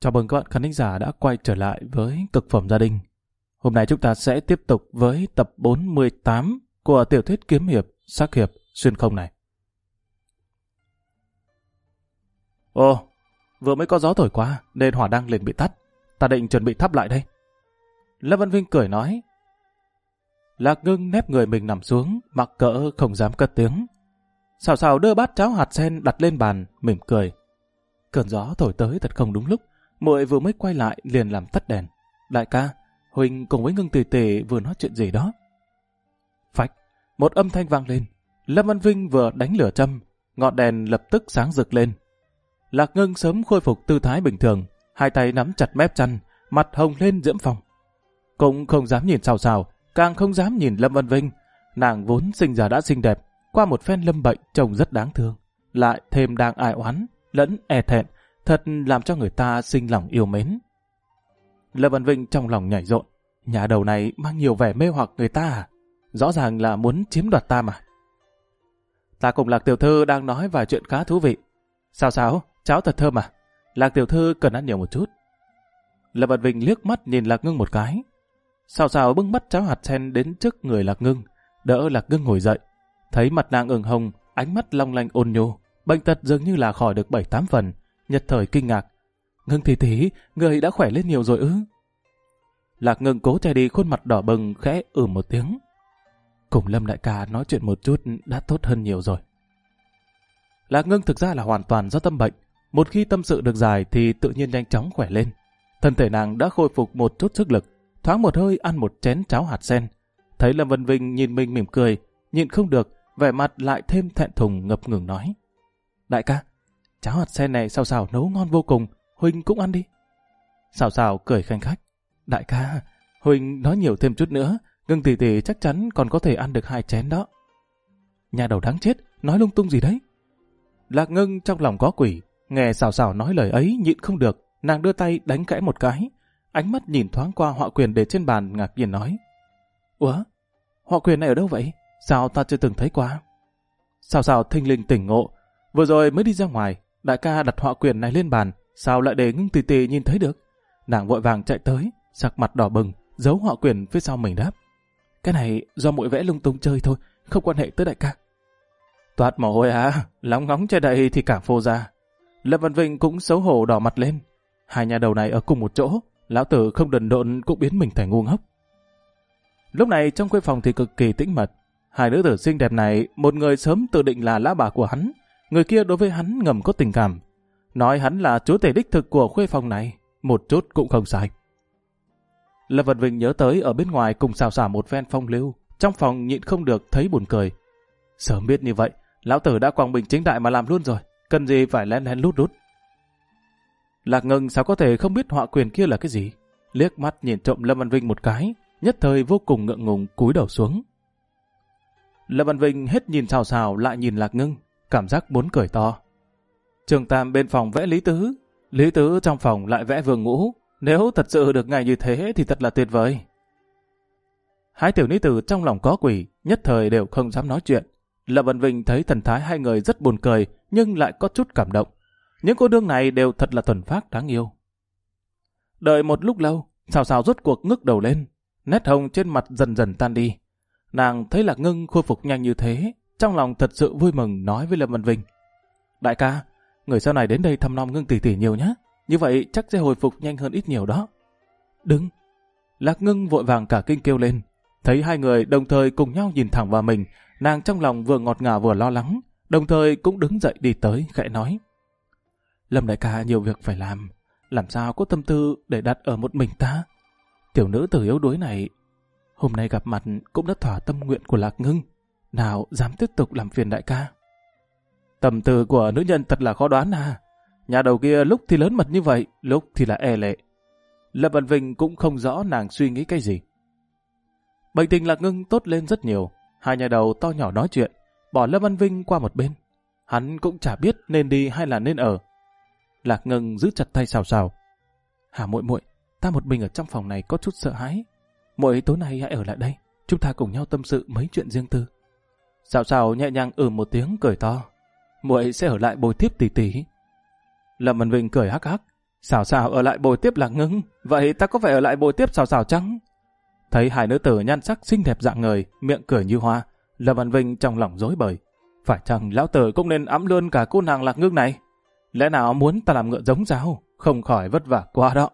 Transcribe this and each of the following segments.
Chào mừng các bạn khán thính giả đã quay trở lại với Cực phẩm gia đình. Hôm nay chúng ta sẽ tiếp tục với tập 48 của tiểu thuyết kiếm hiệp, sắc hiệp, xuyên không này. Ồ, vừa mới có gió thổi qua nên hỏa đăng liền bị tắt. Ta định chuẩn bị thắp lại đây. Lâm Văn Vinh cười nói. Lạc Ngưng nép người mình nằm xuống, mặc cỡ không dám cất tiếng. Xào xào đưa bát cháo hạt sen đặt lên bàn, mỉm cười. Cơn gió thổi tới thật không đúng lúc. Muội vừa mới quay lại liền làm tắt đèn. Đại ca, Huỳnh cùng với Ngưng tỷ tỷ vừa nói chuyện gì đó. Phách, một âm thanh vang lên. Lâm Văn Vinh vừa đánh lửa châm, ngọn đèn lập tức sáng rực lên. Lạc Ngưng sớm khôi phục tư thái bình thường, hai tay nắm chặt mép chăn, mặt hồng lên diễm phong. Cũng không dám nhìn Xào Xào, càng không dám nhìn Lâm Văn Vinh. Nàng vốn sinh ra đã xinh đẹp, qua một phen lâm bệnh trông rất đáng thương, lại thêm đang ai oán lẫn e thẹn, thật làm cho người ta sinh lòng yêu mến. Lâm Văn Vinh trong lòng nhảy rộn, nhà đầu này mang nhiều vẻ mê hoặc người ta à? Rõ ràng là muốn chiếm đoạt ta mà. Ta cùng Lạc tiểu thư đang nói vài chuyện khá thú vị. Sao sao, cháo thật thơm à? Lạc tiểu thư cần ăn nhiều một chút. Lâm Văn Vinh liếc mắt nhìn Lạc Ngưng một cái. Sao sao bưng bát cháo hạt sen đến trước người Lạc Ngưng, đỡ Lạc Ngưng ngồi dậy. Thấy mặt nàng ửng hồng, ánh mắt long lanh ôn nhu, bệnh tật dường như là khỏi được 7-8 phần, nhất thời kinh ngạc. Ngưng tỷ tỷ, người đã khỏe lên nhiều rồi ư? Lạc Ngưng cố che đi khuôn mặt đỏ bừng, khẽ một tiếng. Cùng Lâm đại ca nói chuyện một chút đã tốt hơn nhiều rồi. Lạc Ngưng thực ra là hoàn toàn do tâm bệnh. Một khi tâm sự được dài thì tự nhiên nhanh chóng khỏe lên. Thân thể nàng đã khôi phục một chút sức lực, thoáng một hơi ăn một chén cháo hạt sen. Thấy Lâm Văn Vinh nhìn mình mỉm cười, nhịn không được, vẻ mặt lại thêm thẹn thùng ngập ngừng nói. Đại ca, cháo hạt sen này Xào Xào nấu ngon vô cùng, Huỳnh cũng ăn đi. Xào Xào cười khanh khách. Đại ca, Huỳnh nói nhiều thêm chút nữa, Ngưng tỷ tỷ chắc chắn còn có thể ăn được 2 chén đó. Nhà đầu đáng chết, nói lung tung gì đấy? Lạc Ngưng trong lòng có quỷ, nghe Xào Xào nói lời ấy nhịn không được, nàng đưa tay đánh khẽ một cái, ánh mắt nhìn thoáng qua họa quyền để trên bàn ngạc nhiên nói. Ủa, họa quyền này ở đâu vậy? Sao ta chưa từng thấy qua? Xào Xào thinh linh tỉnh ngộ, vừa rồi mới đi ra ngoài, đại ca đặt họa quyền này lên bàn, sao lại để Ngưng tỷ tỷ nhìn thấy được? Nàng vội vàng chạy tới, sắc mặt đỏ bừng, giấu họa quyền phía sau mình đáp. Cái này do muội vẽ lung tung chơi thôi, không quan hệ tới đại ca. Toát mồ hôi à, lóng ngóng che đậy thì càng phô ra. Lâm Văn Vinh cũng xấu hổ đỏ mặt lên. Hai nhà đầu này ở cùng một chỗ, lão tử không đần độn cũng biến mình thành ngu ngốc. Lúc này trong khuê phòng thì cực kỳ tĩnh mật. Hai nữ tử xinh đẹp này, một người sớm tự định là lão bà của hắn, người kia đối với hắn ngầm có tình cảm. Nói hắn là chúa tể đích thực của khuê phòng này, một chút cũng không sai. Lâm Văn Vinh nhớ tới ở bên ngoài cùng Xào Xào một phen phong lưu, trong phòng nhịn không được thấy buồn cười. Sớm biết như vậy, lão tử đã quang minh chính đại mà làm luôn rồi, cần gì phải lén lén lút lút. Lạc Ngưng sao có thể không biết họa quyền kia là cái gì? Liếc mắt nhìn trộm Lâm Văn Vinh một cái, nhất thời vô cùng ngượng ngùng cúi đầu xuống. Lâm Văn Vinh hết nhìn Xào Xào lại nhìn Lạc Ngưng, cảm giác muốn cười to. Trường Tam bên phòng vẽ Lý Tứ trong phòng lại vẽ Vương Ngũ. Nếu thật sự được ngày như thế thì thật là tuyệt vời. Hai tiểu nữ tử trong lòng có quỷ, nhất thời đều không dám nói chuyện. Lâm Văn Vinh thấy thần thái hai người rất buồn cười, nhưng lại có chút cảm động. Những cô nương này đều thật là thuần phác đáng yêu. Đợi một lúc lâu, Xào Xào rốt cuộc ngước đầu lên, nét hồng trên mặt dần dần tan đi. Nàng thấy Lạc Ngưng khôi phục nhanh như thế, trong lòng thật sự vui mừng nói với Lâm Văn Vinh. Đại ca, người sau này đến đây thăm nom Ngưng tỷ tỷ nhiều nhé. Như vậy chắc sẽ hồi phục nhanh hơn ít nhiều đó. Đừng! Lạc Ngưng vội vàng cả kinh kêu lên. Thấy hai người đồng thời cùng nhau nhìn thẳng vào mình, nàng trong lòng vừa ngọt ngào vừa lo lắng, đồng thời cũng đứng dậy đi tới khẽ nói. Lâm đại ca nhiều việc phải làm sao có tâm tư để đặt ở một mình ta? Tiểu nữ tử yếu đuối này, hôm nay gặp mặt cũng đã thỏa tâm nguyện của Lạc Ngưng, nào dám tiếp tục làm phiền đại ca. Tâm tư của nữ nhân thật là khó đoán à. Nhà đầu kia lúc thì lớn mật như vậy, lúc thì là e lệ. Lâm Văn Vinh cũng không rõ nàng suy nghĩ cái gì. Bệnh tình Lạc Ngưng tốt lên rất nhiều. Hai nhà đầu to nhỏ nói chuyện, bỏ Lâm Văn Vinh qua một bên. Hắn cũng chả biết nên đi hay là nên ở. Lạc Ngưng giữ chặt tay Xào Xào. Hả muội muội, ta một mình ở trong phòng này có chút sợ hãi. Muội tối nay hãy ở lại đây, chúng ta cùng nhau tâm sự mấy chuyện riêng tư. Xào Xào nhẹ nhàng một tiếng cười to. Muội sẽ ở lại bồi tiếp tỷ tỷ. Lâm Văn Vinh cười hắc hắc. Xào xào ở lại bồi tiếp Lạc Ngưng, vậy ta có phải ở lại bồi tiếp xào xào chăng? Thấy hai nữ tử nhan sắc xinh đẹp dạng người, miệng cười như hoa, Lâm Văn Vinh trong lòng rối bời. Phải chăng lão tử cũng nên ẵm luôn cả cô nàng Lạc Ngưng này? Lẽ nào muốn ta làm ngựa giống sao? Không khỏi vất vả quá đó.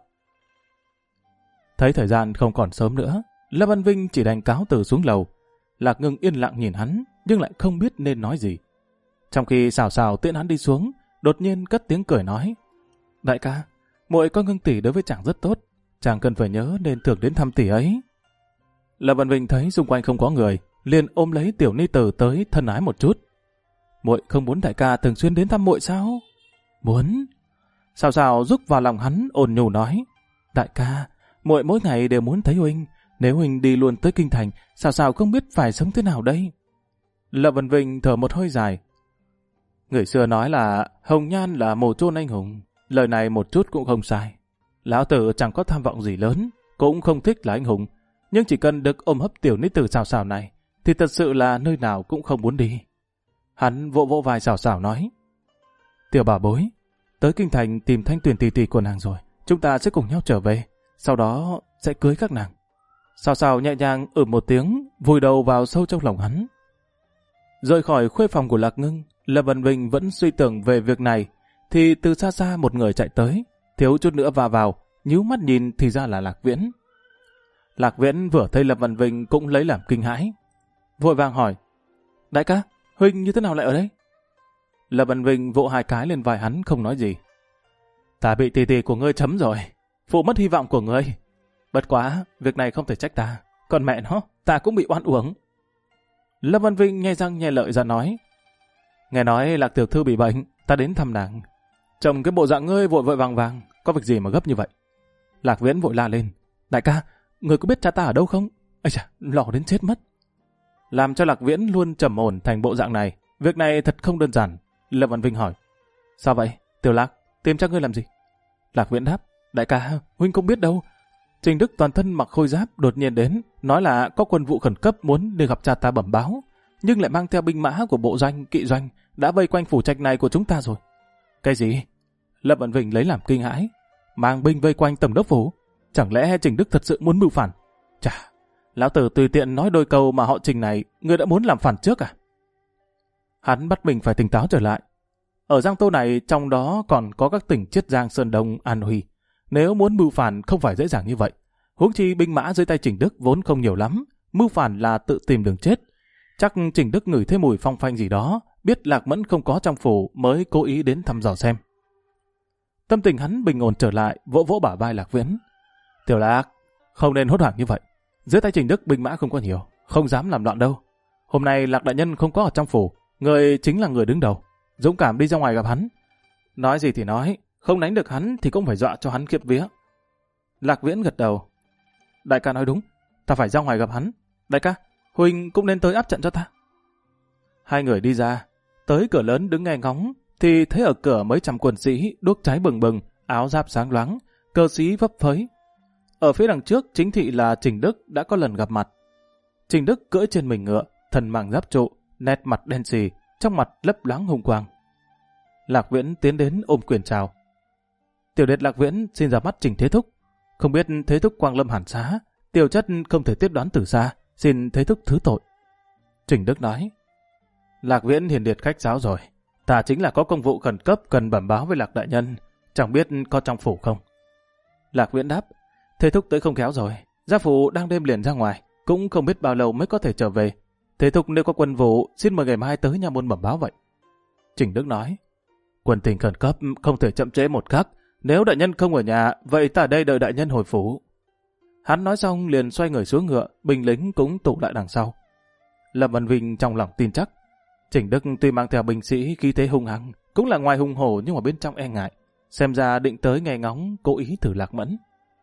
Thấy thời gian không còn sớm nữa, Lâm Văn Vinh chỉ đành cáo từ xuống lầu. Lạc Ngưng yên lặng nhìn hắn, nhưng lại không biết nên nói gì. Trong khi xào xào tiễn hắn đi xuống, đột nhiên cất tiếng cười nói: Đại ca, muội có Ngưng tỷ đối với chàng rất tốt, chàng cần phải nhớ nên thường đến thăm tỷ ấy. Lâm Văn Vinh thấy xung quanh không có người, liền ôm lấy tiểu ni tử tới thân ái một chút. Muội không muốn đại ca thường xuyên đến thăm muội sao? Muốn. Xào xào rúc vào lòng hắn ôn nhu nói: Đại ca, muội mỗi ngày đều muốn thấy huynh. Nếu huynh đi luôn tới kinh thành, xào xào không biết phải sống thế nào đây. Lâm Văn Vinh thở một hơi dài. Người xưa nói là hồng nhan là mồ chôn anh hùng. Lời này một chút cũng không sai. Lão tử chẳng có tham vọng gì lớn, cũng không thích là anh hùng. Nhưng chỉ cần được ôm hấp tiểu nữ tử xào xào này, thì thật sự là nơi nào cũng không muốn đi. Hắn vỗ vỗ vai xào xào nói: Tiểu bà bối, tới kinh thành tìm Thanh Tuyền tỷ tỷ của nàng rồi, chúng ta sẽ cùng nhau trở về, sau đó sẽ cưới các nàng. Xào xào nhẹ nhàng một tiếng, vùi đầu vào sâu trong lòng hắn. Rời khỏi khuê phòng của Lạc Ngưng, Lâm Văn Vinh vẫn suy tưởng về việc này, thì từ xa xa một người chạy tới, thiếu chút nữa va vào, nhíu mắt nhìn thì ra là Lạc Viễn. Lạc Viễn vừa thấy Lâm Văn Vinh cũng lấy làm kinh hãi, vội vàng hỏi: Đại ca, huynh như thế nào lại ở đây? Lâm Văn Vinh vỗ hai cái lên vai hắn không nói gì. Ta bị tỷ tỷ của ngươi chấm rồi, phụ mất hy vọng của ngươi. Bất quá, việc này không thể trách ta, còn mẹ nó, ta cũng bị oan uổng. Lâm Văn Vinh nhe răng nhe lợi ra nói: Nghe nói Lạc tiểu thư bị bệnh, ta đến thăm nàng. Trông cái bộ dạng ngươi vội vội vàng vàng, có việc gì mà gấp như vậy? Lạc Viễn vội la lên: Đại ca, ngươi có biết cha ta ở đâu không? Ây chà, lo đến chết mất. Làm cho Lạc Viễn luôn trầm ổn thành bộ dạng này, việc này thật không đơn giản. Lâm Văn Vinh hỏi: Sao vậy, Tiểu Lạc, tìm cha ngươi làm gì? Lạc Viễn đáp: Đại ca, huynh không biết đâu. Trình Đức toàn thân mặc khôi giáp đột nhiên đến, nói là có quân vụ khẩn cấp muốn đi gặp cha ta bẩm báo, nhưng lại mang theo binh mã của bộ doanh, kỵ doanh, đã vây quanh phủ trạch này của chúng ta rồi. Cái gì? Lâm Văn Vinh lấy làm kinh hãi. Mang binh vây quanh tổng đốc phủ? Chẳng lẽ Trình Đức thật sự muốn mưu phản? Chà, lão tử tùy tiện nói đôi câu mà họ Trình này, ngươi đã muốn làm phản trước à? Hắn bắt mình phải tỉnh táo trở lại. Ở Giang Tô này, trong đó còn có các tỉnh Chiết Giang, Sơn Đông, An Huy. Nếu muốn mưu phản không phải dễ dàng như vậy. Huống chi binh mã dưới tay Trình Đức vốn không nhiều lắm, mưu phản là tự tìm đường chết. Chắc Trình Đức ngửi thấy mùi phong phanh gì đó, biết Lạc Mẫn không có trong phủ mới cố ý đến thăm dò xem. Tâm tình hắn bình ổn trở lại, vỗ vỗ bả vai Lạc Viễn. Tiểu Lạc, không nên hốt hoảng như vậy. Dưới tay Trình Đức binh mã không có nhiều, không dám làm loạn đâu. Hôm nay Lạc đại nhân không có ở trong phủ, người chính là người đứng đầu. Dũng cảm đi ra ngoài gặp hắn. Nói gì thì nói, không đánh được hắn thì cũng phải dọa cho hắn khiếp vía. Lạc Viễn gật đầu. Đại ca nói đúng, ta phải ra ngoài gặp hắn. Đại ca, huynh cũng nên tới áp trận cho ta. Hai người đi ra, tới cửa lớn đứng nghe ngóng, thì thấy ở cửa mấy trăm quân sĩ đuốc cháy bừng bừng, áo giáp sáng loáng, cờ xí vấp phới. Ở phía đằng trước chính thị là Trình Đức đã có lần gặp mặt. Trình Đức cưỡi trên mình ngựa, thân mang giáp trụ, nét mặt đen xì, trong mặt lấp láng hùng quang. Lạc Viễn tiến đến ôm quyền chào. Tiểu đệ Lạc Viễn xin ra mắt Trình Thế Thúc. Không biết Thế Thúc Quang Lâm hàn xá, tiểu chất không thể tiếp đoán từ xa, xin Thế Thúc thứ tội. Trình Đức nói: Lạc Viễn hiền điệt khách sáo rồi, ta chính là có công vụ khẩn cấp cần bẩm báo với Lạc đại nhân, chẳng biết có trong phủ không. Lạc Viễn đáp: Thế Thúc tới không khéo rồi, gia phụ đang đêm liền ra ngoài, cũng không biết bao lâu mới có thể trở về. Thế Thúc nếu có quân vụ, xin mời ngày mai tới nha môn bẩm báo vậy. Trình Đức nói: Quân tình khẩn cấp không thể chậm trễ một khắc, nếu đại nhân không ở nhà, vậy ta ở đây đợi đại nhân hồi phủ. Hắn nói xong liền xoay người xuống ngựa, binh lính cũng tụ lại đằng sau. Lâm Văn Vinh trong lòng tin chắc, Trình Đức tuy mang theo binh sĩ khí thế hung hăng, cũng là ngoài hung hổ nhưng mà bên trong e ngại, xem ra định tới nghe ngóng, cố ý thử Lạc Mẫn.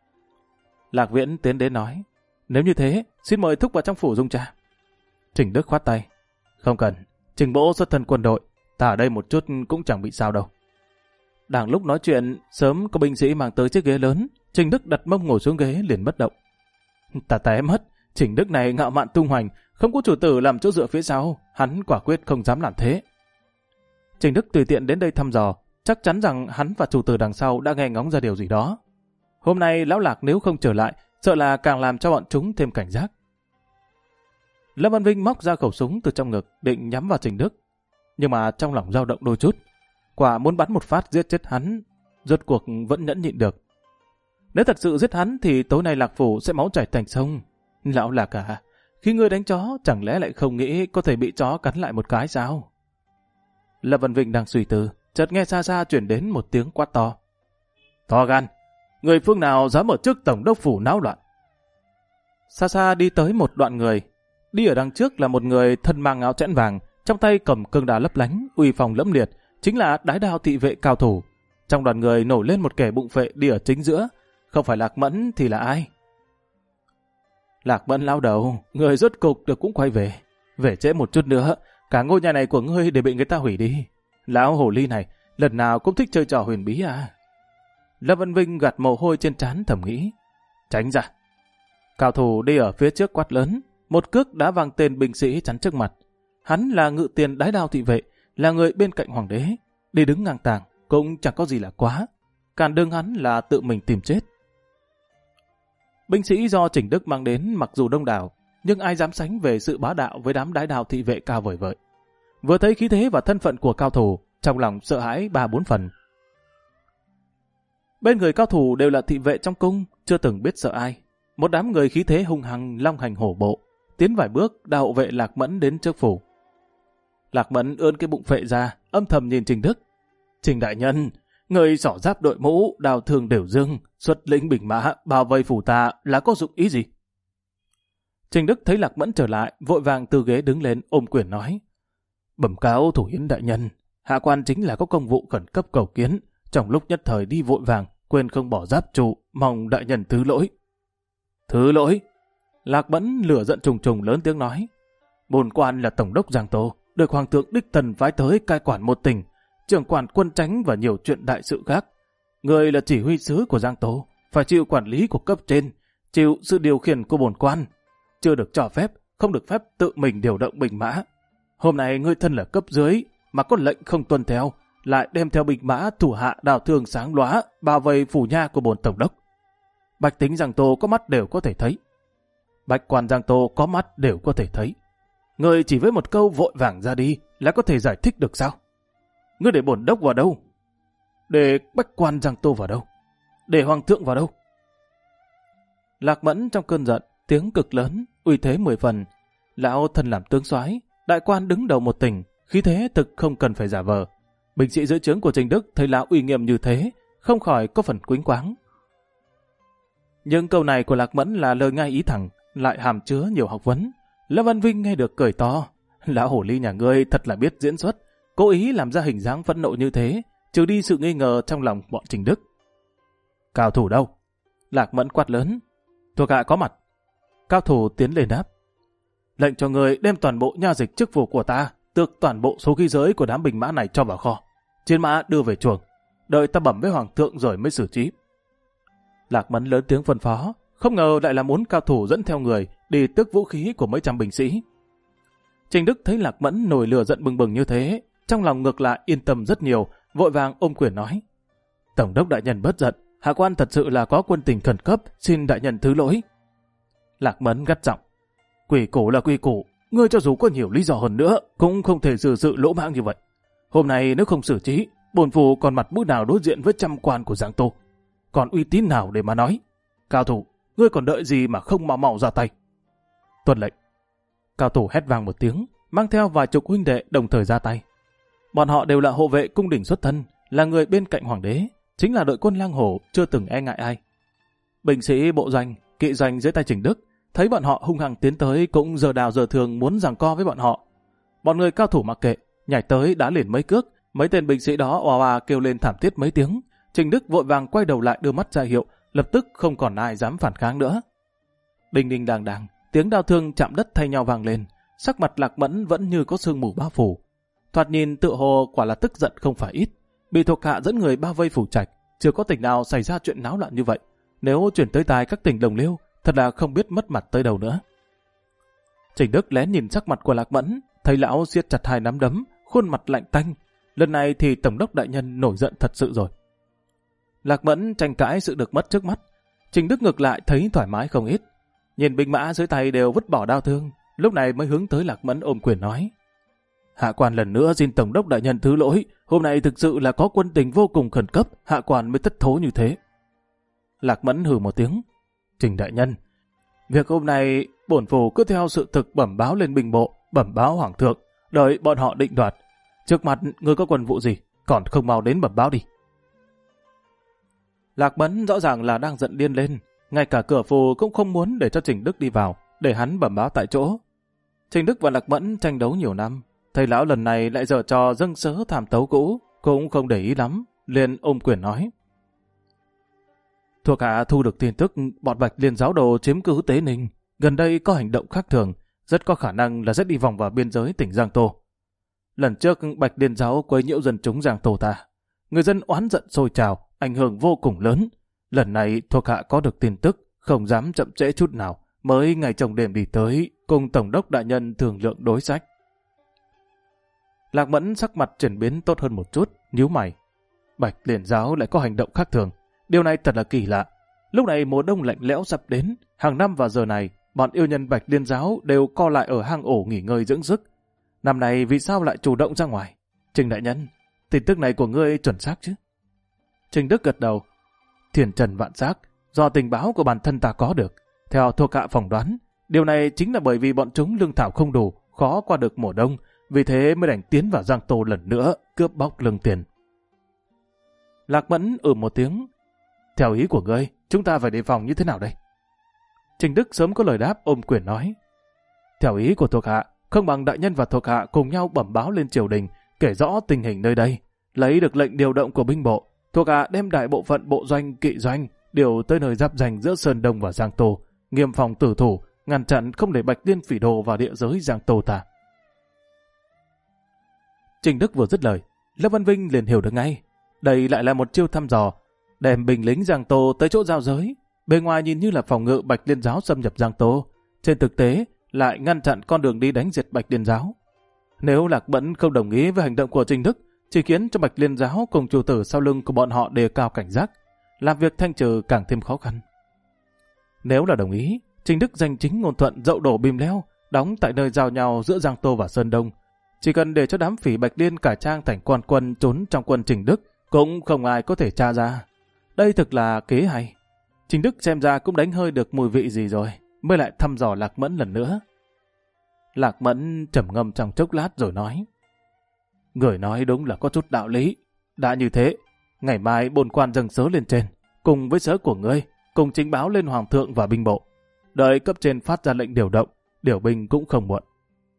Lạc Viễn tiến đến nói: Nếu như thế, xin mời thúc vào trong phủ dùng trà. Trình Đức khoát tay: Không cần, Trình Bỗ xuất thân quân đội, ta ở đây một chút cũng chẳng bị sao đâu. Đang lúc nói chuyện, sớm có binh sĩ mang tới chiếc ghế lớn, Trình Đức đặt mông ngồi xuống ghế liền bất động. Ta té mất, Trình Đức này ngạo mạn tung hoành, không có chủ tử làm chỗ dựa phía sau, hắn quả quyết không dám làm thế. Trình Đức tùy tiện đến đây thăm dò, chắc chắn rằng hắn và chủ tử đằng sau đã nghe ngóng ra điều gì đó. Hôm nay lão Lạc nếu không trở lại, sợ là càng làm cho bọn chúng thêm cảnh giác. Lâm Văn Vinh móc ra khẩu súng từ trong ngực định nhắm vào Trình Đức, nhưng mà trong lòng dao động đôi chút. Quả muốn bắn một phát giết chết hắn, rốt cuộc vẫn nhẫn nhịn được. Nếu thật sự giết hắn thì tối nay Lạc Phủ sẽ máu chảy thành sông. Lão Lạc à, khi ngươi đánh chó chẳng lẽ lại không nghĩ có thể bị chó cắn lại một cái sao? Lâm Văn Vinh đang suy tư, chợt nghe xa xa chuyển đến một tiếng quát to. To gan, người phương nào dám ở trước tổng đốc phủ náo loạn? Xa xa đi tới một đoạn người, đi ở đằng trước là một người thân mang áo chẽn vàng, trong tay cầm cương đao lấp lánh, uy phong lẫm liệt, chính là Đái Đao thị vệ cao thủ. Trong đoàn người nổi lên một kẻ bụng phệ đi ở chính giữa, không phải Lạc Mẫn thì là ai? Lạc Mẫn lao đầu, người rốt cục được cũng quay về. Về trễ một chút nữa, cả ngôi nhà này của ngươi đều bị người ta hủy đi. Lão hồ ly này, lần nào cũng thích chơi trò huyền bí à? Lâm Văn Vinh gạt mồ hôi trên trán thầm nghĩ. Tránh ra. Cao thủ đi ở phía trước quát lớn, một cước đã văng tên binh sĩ chắn trước mặt. Hắn là ngự tiền Đái Đao thị vệ, là người bên cạnh hoàng đế. Đi đứng ngang tàng, cũng chẳng có gì là quá. Cản đường hắn là tự mình tìm chết. Binh sĩ do Trình Đức mang đến mặc dù đông đảo, nhưng ai dám sánh về sự bá đạo với đám Đái Đao thị vệ cao vời vợi. Vừa thấy khí thế và thân phận của cao thủ, trong lòng sợ hãi 3-4 phần. Bên người cao thủ đều là thị vệ trong cung, chưa từng biết sợ ai. Một đám người khí thế hung hăng long hành hổ bộ, tiến vài bước đã hộ vệ Lạc Mẫn đến trước phủ. Lạc Mẫn ươn cái bụng phệ ra, âm thầm nhìn Trình Đức. Trình đại nhân, người xỏ giáp đội mũ, đào thương đều dương, xuất lĩnh binh mã, bao vây phủ ta là có dụng ý gì? Trình Đức thấy Lạc Mẫn trở lại, vội vàng từ ghế đứng lên ôm quyền nói. Bẩm cáo thủ hiến đại nhân, hạ quan chính là có công vụ khẩn cấp cầu kiến, trong lúc nhất thời đi vội vàng, quên không bỏ giáp trụ, mong đại nhân thứ lỗi. Thứ lỗi? Lạc Mẫn lửa giận trùng trùng lớn tiếng nói. Bổn quan là tổng đốc Giang Tô, được hoàng thượng đích thần phái tới cai quản một tỉnh, trưởng quản quân tránh và nhiều chuyện đại sự khác. Người là chỉ huy sứ của Giang Tô, phải chịu quản lý của cấp trên, chịu sự điều khiển của bổn quan. Chưa được cho phép, không được phép tự mình điều động binh mã. Hôm nay ngươi thân là cấp dưới, mà có lệnh không tuân theo, lại đem theo binh mã thủ hạ đào thương sáng lóa, bao vây phủ nha của bổn tổng đốc. Bạch tính Giang Tô có mắt đều có thể thấy. Bạch quan Giang Tô có mắt đều có thể thấy. Ngươi chỉ với một câu vội vàng ra đi là có thể giải thích được sao? Ngươi để bổn đốc vào đâu? Để bách quan Giang Tô vào đâu? Để hoàng thượng vào đâu? Lạc Mẫn trong cơn giận, tiếng cực lớn, uy thế 10 phần. Lão thân làm tướng soái, đại quan đứng đầu một tỉnh, khí thế thực không cần phải giả vờ. Binh sĩ dưới trướng của Trình Đức thấy lão uy nghiêm như thế, không khỏi có phần quĩnh quáng. Nhưng câu này của Lạc Mẫn là lời ngay ý thẳng, lại hàm chứa nhiều học vấn. Lâm Văn Vinh nghe được cười to. Lão hổ ly nhà ngươi thật là biết diễn xuất, cố ý làm ra hình dáng phẫn nộ như thế, trừ đi sự nghi ngờ trong lòng bọn Trình Đức. Cao thủ đâu? Lạc Mẫn quát lớn. Thuộc hạ có mặt. Cao thủ tiến lên đáp. Lệnh cho người đem toàn bộ nha dịch chức vụ của ta, tước toàn bộ số ghi giới của đám binh mã này cho vào kho. Chiến mã đưa về chuồng, đợi ta bẩm với hoàng thượng rồi mới xử trí. Lạc Mẫn lớn tiếng phân phó, không ngờ lại là muốn cao thủ dẫn theo người đi tước vũ khí của mấy trăm binh sĩ. Trình Đức thấy Lạc Mẫn nổi lửa giận bừng bừng như thế, trong lòng ngược lại yên tâm rất nhiều, vội vàng ôm quyền nói. Tổng đốc đại nhân bớt giận, hạ quan thật sự là có quân tình khẩn cấp, xin đại nhân thứ lỗi. Lạc Mẫn gắt giọng. Quỷ củ là quỷ củ, ngươi cho dù có nhiều lý do hơn nữa, cũng không thể xử sự lỗ mãng như vậy. Hôm nay nếu không xử trí, bổn phủ còn mặt mũi nào đối diện với trăm quan của Giang Tô? Còn uy tín nào để mà nói? Cao thủ, ngươi còn đợi gì mà không mau ra tay? Tuân lệnh. Cao thủ hét vang một tiếng, mang theo vài chục huynh đệ đồng thời ra tay. Bọn họ đều là hộ vệ cung đình xuất thân, là người bên cạnh hoàng đế, chính là đội quân lang hổ chưa từng e ngại ai. Binh sĩ bộ doanh, kỵ doanh dưới tay Trình Đức, thấy bọn họ hung hăng tiến tới cũng giờ đào giờ thường muốn giằng co với bọn họ. Bọn người cao thủ mặc kệ, nhảy tới đá liền mấy cước, mấy tên binh sĩ đó oà oà kêu lên thảm thiết mấy tiếng. Trình Đức vội vàng quay đầu lại đưa mắt ra hiệu, lập tức không còn ai dám phản kháng nữa. Đinh đinh đàng đàng, tiếng đao thương chạm đất thay nhau vang lên, sắc mặt Lạc Mẫn vẫn như có sương mù bao phủ. Thoạt nhìn tựa hồ quả là tức giận không phải ít, bị thuộc hạ dẫn người bao vây phủ trạch, chưa có tỉnh nào xảy ra chuyện náo loạn như vậy. Nếu chuyển tới tai các tỉnh đồng liêu, thật là không biết mất mặt tới đâu nữa. Trình Đức lén nhìn sắc mặt của Lạc Mẫn, thấy lão siết chặt hai nắm đấm, khuôn mặt lạnh tanh. Lần này thì Tổng đốc đại nhân nổi giận thật sự rồi. Lạc Mẫn tranh cãi sự được mất trước mắt. Trình Đức ngược lại thấy thoải mái không ít. Nhìn binh mã dưới tay đều vứt bỏ đao thương, lúc này mới hướng tới Lạc Mẫn ôm quyền nói: Hạ quan lần nữa xin Tổng đốc đại nhân thứ lỗi, hôm nay thực sự là có quân tình vô cùng khẩn cấp, hạ quan mới thất thố như thế. Lạc Mẫn hừ một tiếng: Trình đại nhân, việc hôm nay bổn phủ cứ theo sự thực bẩm báo lên binh bộ, bẩm báo hoàng thượng, đợi bọn họ định đoạt. Trước mặt ngươi có quân vụ gì, còn không mau đến bẩm báo đi. Lạc Mẫn rõ ràng là đang giận điên lên, ngay cả cửa phủ cũng không muốn để cho Trình Đức đi vào, để hắn bẩm báo tại chỗ. Trình Đức và Lạc Mẫn tranh đấu nhiều năm, thầy lão lần này lại giở trò dâng sớ thảm tấu cũ, cũng không để ý lắm, liền ôm quyền nói: Thuộc hạ thu được tin tức bọn Bạch Liên giáo đồ chiếm cứ Tế Ninh, gần đây có hành động khác thường, rất có khả năng là sẽ đi vòng vào biên giới tỉnh Giang Tô. Lần trước Bạch Liên giáo quấy nhiễu dân chúng Giang Tô ta, người dân oán giận sôi trào, ảnh hưởng vô cùng lớn. Lần này thuộc hạ có được tin tức, không dám chậm trễ chút nào, mới ngày trong đêm đi tới, cùng Tổng đốc đại nhân thương lượng đối sách. Lạc Mẫn sắc mặt chuyển biến tốt hơn một chút, nhíu mày. Bạch Liên giáo lại có hành động khác thường, điều này thật là kỳ lạ. Lúc này mùa đông lạnh lẽo sắp đến, hàng năm vào giờ này, bọn yêu nhân Bạch Liên giáo đều co lại ở hang ổ nghỉ ngơi dưỡng sức. Năm nay vì sao lại chủ động ra ngoài? Trình đại nhân, tin tức này của ngươi chuẩn xác chứ? Trình Đức gật đầu. Thiền trần vạn giác, do tình báo của bản thân ta có được. Theo thuộc hạ phỏng đoán, điều này chính là bởi vì bọn chúng lương thảo không đủ, khó qua được mùa đông, vì thế mới đành tiến vào Giang Tô lần nữa, cướp bóc lương tiền. Lạc Mẫn một tiếng. Theo ý của ngươi, chúng ta phải đề phòng như thế nào đây? Trình Đức sớm có lời đáp, ôm quyền nói: Theo ý của thuộc hạ, không bằng đại nhân và thuộc hạ cùng nhau bẩm báo lên triều đình, kể rõ tình hình nơi đây, lấy được lệnh điều động của binh bộ, thuộc hạ đem đại bộ phận bộ doanh, kỵ doanh điều tới nơi giáp ranh giữa Sơn Đông và Giang Tô, nghiêm phòng tử thủ, ngăn chặn không để Bạch Liên phỉ đồ vào địa giới Giang Tô ta. Trình Đức vừa dứt lời, Lâm Văn Vinh liền hiểu được ngay, đây lại là một chiêu thăm dò, đem binh lính Giang Tô tới chỗ giao giới. Bề ngoài nhìn như là phòng ngự Bạch Liên giáo xâm nhập Giang Tô, trên thực tế lại ngăn chặn con đường đi đánh diệt Bạch Liên giáo. Nếu Lạc Mẫn không đồng ý với hành động của Trình Đức, chỉ khiến cho Bạch Liên giáo cùng chủ tử sau lưng của bọn họ đề cao cảnh giác, làm việc thanh trừ càng thêm khó khăn. Nếu là đồng ý, Trình Đức danh chính ngôn thuận dậu đổ bìm leo, đóng tại nơi giao nhau giữa Giang Tô và Sơn Đông. Chỉ cần để cho đám phỉ Bạch Liên cải trang thành quan quân trốn trong quân Trình Đức, cũng không ai có thể tra ra. Đây thực là kế hay. Trình Đức xem ra cũng đánh hơi được mùi vị gì rồi, mới lại thăm dò Lạc Mẫn lần nữa. Lạc Mẫn trầm ngâm trong chốc lát rồi nói: Người nói đúng là có chút đạo lý. Đã như thế, ngày mai bổn quan dâng sớ lên trên, cùng với sớ của ngươi, cùng trình báo lên hoàng thượng và binh bộ. Đợi cấp trên phát ra lệnh điều động, điều binh cũng không muộn.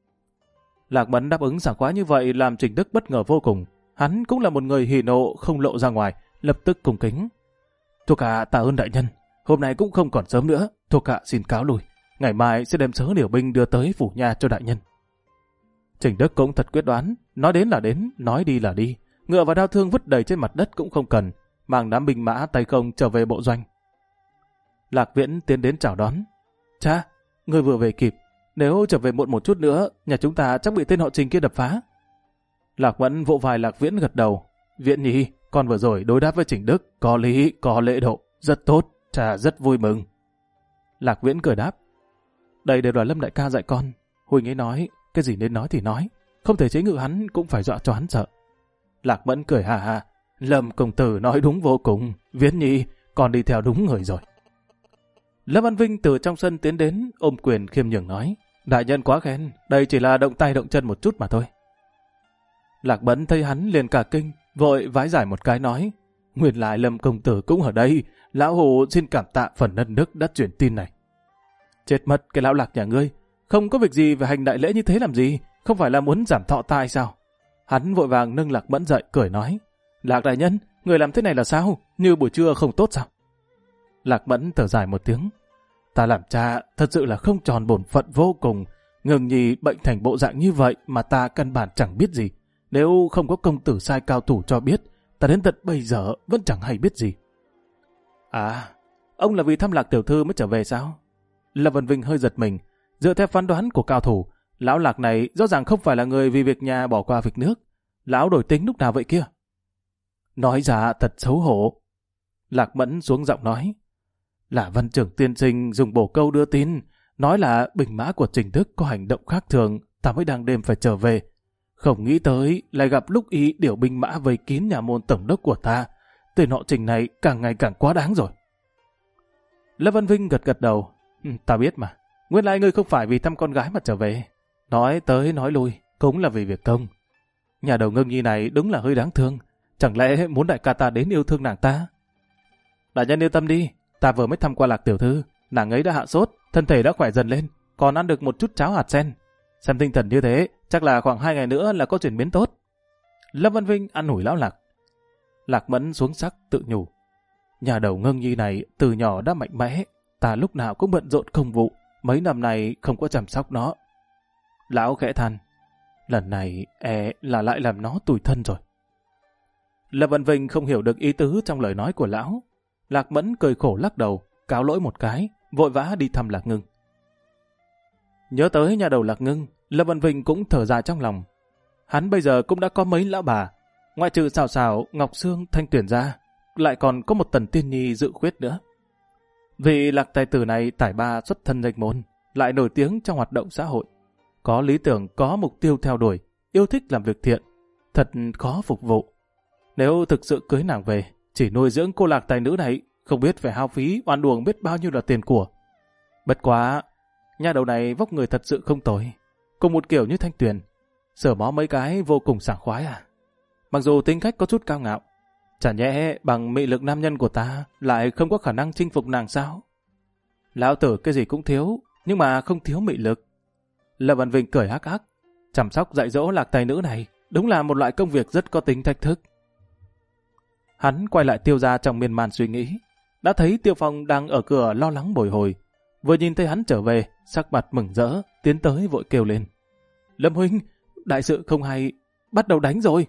Lạc Mẫn đáp ứng sảng khoái như vậy làm Trình Đức bất ngờ vô cùng. Hắn cũng là một người hỉ nộ không lộ ra ngoài, lập tức cung kính: Thuộc hạ tạ ơn đại nhân, hôm nay cũng không còn sớm nữa, thuộc hạ xin cáo lui. Ngày mai sẽ đem sớ điều binh đưa tới phủ nhà cho đại nhân. Trình Đức cũng thật quyết đoán, nói đến là đến, nói đi là đi, ngựa và đao thương vứt đầy trên mặt đất cũng không cần, mang đám binh mã tay không trở về bộ doanh. Lạc Viễn tiến đến chào đón: Cha, người vừa về kịp, nếu trở về muộn một chút nữa, nhà chúng ta chắc bị tên họ Trình kia đập phá. Lạc Mẫn vỗ vai Lạc Viễn gật đầu: Viễn nhi, con vừa rồi đối đáp với Trình Đức, có lý, có lễ độ, rất tốt, cha rất vui mừng. Lạc Viễn cười đáp: Đây đều là Lâm đại ca dạy con, huynh ấy nói, cái gì nên nói thì nói, không thể chế ngự hắn cũng phải dọa cho hắn sợ. Lạc Mẫn cười hà hà: Lâm công tử nói đúng vô cùng, Viễn nhi, con đi theo đúng người rồi. Lâm Văn Vinh từ trong sân tiến đến, ôm quyền khiêm nhường nói: Đại nhân quá khen, đây chỉ là động tay động chân một chút mà thôi. Lạc Mẫn thấy hắn liền cả kinh, vội vái giải một cái nói: Nguyên lại Lâm công tử cũng ở đây, lão hồ xin cảm tạ phần ân đức đã truyền tin này. Chết mất cái lão Lạc nhà ngươi, không có việc gì về hành đại lễ như thế làm gì, không phải là muốn giảm thọ tai sao? Hắn vội vàng nâng Lạc Mẫn dậy cười nói: Lạc đại nhân, người làm thế này là sao? Như buổi trưa không tốt sao? Lạc Mẫn thở dài một tiếng: Ta làm cha thật sự là không tròn bổn phận vô cùng, Ngừng Nhi bệnh thành bộ dạng như vậy mà ta căn bản chẳng biết gì. Nếu không có công tử sai cao thủ cho biết, ta đến tận bây giờ vẫn chẳng hay biết gì. À, ông là vì thăm Lạc tiểu thư mới trở về sao? Lâm Văn Vinh hơi giật mình. Dựa theo phán đoán của cao thủ, lão Lạc này rõ ràng không phải là người vì việc nhà bỏ qua việc nước. Lão đổi tính lúc nào vậy kia? Nói ra thật xấu hổ. Lạc Mẫn xuống giọng nói. Là Văn Trưởng tiên sinh dùng bổ câu đưa tin, nói là binh mã của Trình Đức có hành động khác thường, ta mới đang đêm phải trở về. Không nghĩ tới lại gặp lúc y điều binh mã vây kín nhà môn tổng đốc của ta. Tên họ Trình này càng ngày càng quá đáng rồi. Lâm Văn Vinh gật gật đầu. Ta biết mà, nguyên lai ngươi không phải vì thăm con gái mà trở về. Nói tới nói lui, cũng là vì việc công. Nhà đầu Ngưng Nhi này đúng là hơi đáng thương. Chẳng lẽ muốn đại ca ta đến yêu thương nàng ta? Đại nhân yên tâm đi, ta vừa mới thăm qua Lạc tiểu thư, nàng ấy đã hạ sốt, thân thể đã khỏe dần lên, còn ăn được một chút cháo hạt sen. Xem tinh thần như thế, chắc là khoảng 2 ngày nữa là có chuyển biến tốt. Lâm Văn Vinh an ủi lão Lạc. Lạc Mẫn xuống sắc tự nhủ. Nhà đầu Ngưng Nhi này từ nhỏ đã mạnh mẽ, ta lúc nào cũng bận rộn công vụ, mấy năm này không có chăm sóc nó. Lão khẽ than, lần này là lại làm nó tủi thân rồi. Lâm Văn Vinh không hiểu được ý tứ trong lời nói của lão. Lạc Mẫn cười khổ lắc đầu, cáo lỗi một cái, vội vã đi thăm Lạc Ngưng. Nhớ tới nhà đầu Lạc Ngưng, Lâm Văn Vinh cũng thở dài trong lòng. Hắn bây giờ cũng đã có mấy lão bà, ngoại trừ Sào Sào, Ngọc Sương, Thanh Tuyển ra, lại còn có một Tần Tiên Nhi dự khuyết nữa. Vì Lạc tài tử này tải ba xuất thân danh môn, lại nổi tiếng trong hoạt động xã hội, có lý tưởng, có mục tiêu theo đuổi, yêu thích làm việc thiện, thật khó phục vụ. Nếu thực sự cưới nàng về, chỉ nuôi dưỡng cô Lạc tài nữ này, không biết phải hao phí, oan uổng biết bao nhiêu là tiền của. Bất quá, nhà đầu này vóc người thật sự không tồi, cùng một kiểu như Thanh Tuyền, sờ mó mấy cái vô cùng sảng khoái à. Mặc dù tính cách có chút cao ngạo, chả nhẽ bằng mị lực nam nhân của ta lại không có khả năng chinh phục nàng sao? Lão tử cái gì cũng thiếu, nhưng mà không thiếu mị lực. Lâm Văn Vinh cười hắc hắc, chăm sóc dạy dỗ Lạc tài nữ này đúng là một loại công việc rất có tính thách thức. Hắn quay lại Tiêu gia trong miên man suy nghĩ, đã thấy Tiêu Phong đang ở cửa lo lắng bồi hồi. Vừa nhìn thấy hắn trở về, sắc mặt mừng rỡ, tiến tới vội kêu lên. Lâm huynh, đại sự không hay, bắt đầu đánh rồi.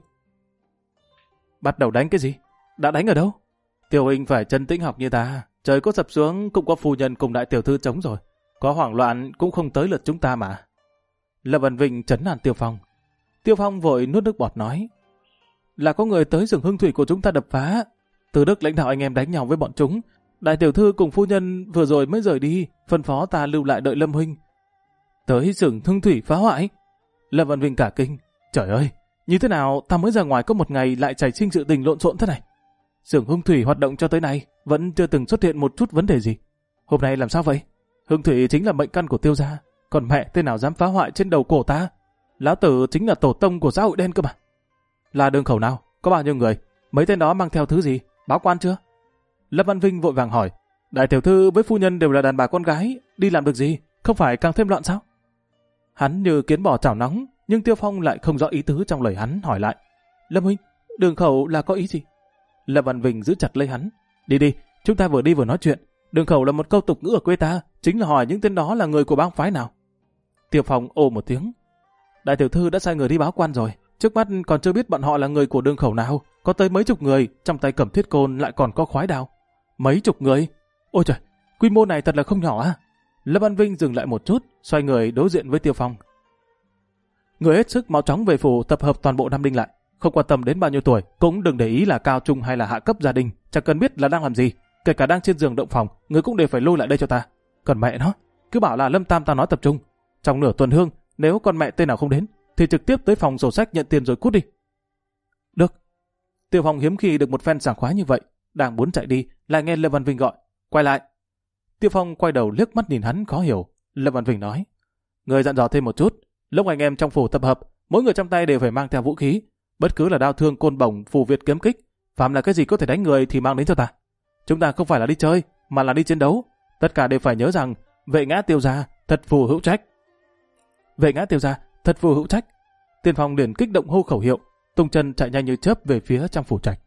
Bắt đầu đánh cái gì? Đã đánh ở đâu? Tiêu huynh phải chân tĩnh học như ta, trời có sập xuống cũng có phu nhân cùng đại tiểu thư chống rồi. Có hoảng loạn cũng không tới lượt chúng ta mà. Lâm Văn Vinh trấn an Tiêu Phong. Tiêu Phong vội nuốt nước bọt nói. Là có người tới rừng Hưng Thủy của chúng ta đập phá. Từ Đức lãnh đạo anh em đánh nhau với bọn chúng. Đại tiểu thư cùng phu nhân vừa rồi mới rời đi, phân phó ta lưu lại đợi Lâm huynh. Tới rừng Hưng Thủy phá hoại. Lâm Văn Vinh cả kinh. Trời ơi, như thế nào ta mới ra ngoài có một ngày lại xảy sinh sự tình lộn xộn thế này. Rừng Hưng Thủy hoạt động cho tới nay vẫn chưa từng xuất hiện một chút vấn đề gì. Hôm nay làm sao vậy? Hưng Thủy chính là mệnh căn của Tiêu gia, còn mẹ tên nào dám phá hoại trên đầu cổ ta? Lão tử chính là tổ tông của xã hội đen cơ mà. Là đường khẩu nào? Có bao nhiêu người? Mấy tên đó mang theo thứ gì? Báo quan chưa? Lâm Văn Vinh vội vàng hỏi. Đại tiểu thư với phu nhân đều là đàn bà con gái, đi làm được gì? Không phải càng thêm loạn sao? Hắn như kiến bò chảo nóng, nhưng Tiêu Phong lại không rõ ý tứ trong lời hắn, hỏi lại. Lâm huynh, đường khẩu là có ý gì? Lâm Văn Vinh giữ chặt lấy hắn. Đi đi, chúng ta vừa đi vừa nói chuyện. Đường khẩu là một câu tục ngữ ở quê ta, chính là hỏi những tên đó là người của bang phái nào. Tiêu Phong ồ một tiếng. Đại tiểu thư đã sai người đi báo quan rồi, trước mắt còn chưa biết bọn họ là người của đường khẩu nào. Có tới mấy chục người, trong tay cầm thiết côn lại còn có khoái đao. Mấy chục người? Ôi trời, quy mô này thật là không nhỏ à? Lâm Văn Vinh dừng lại một chút, xoay người đối diện với Tiêu Phong. Người hết sức mau chóng về phủ tập hợp toàn bộ Nam Đinh lại, không quan tâm đến bao nhiêu tuổi, cũng đừng để ý là cao trung hay là hạ cấp gia đình, chẳng cần biết là đang làm gì, kể cả đang trên giường động phòng, người cũng đều phải lui lại đây cho ta. Còn mẹ nó, cứ bảo là Lâm Tam ta nói tập trung. Trong nửa tuần hương, nếu con mẹ tên nào không đến, thì trực tiếp tới phòng sổ sách nhận tiền rồi cút đi. Được. Tiêu Phong hiếm khi được một phen sảng khoái như vậy, đang muốn chạy đi, lại nghe Lâm Văn Vinh gọi, quay lại. Tiêu Phong quay đầu liếc mắt nhìn hắn khó hiểu. Lâm Văn Vinh nói, người dặn dò thêm một chút, lúc anh em trong phủ tập hợp, mỗi người trong tay đều phải mang theo vũ khí, bất cứ là đao thương, côn bổng, phù việt, kiếm kích, phàm là cái gì có thể đánh người thì mang đến cho ta. Chúng ta không phải là đi chơi, mà là đi chiến đấu. Tất cả đều phải nhớ rằng vệ ngã Tiêu gia thật phù hữu trách. Vệ ngã Tiêu gia thật phù hữu trách. Tiên Phong liền kích động hô khẩu hiệu, tung chân chạy nhanh như chớp về phía trong phủ trạch.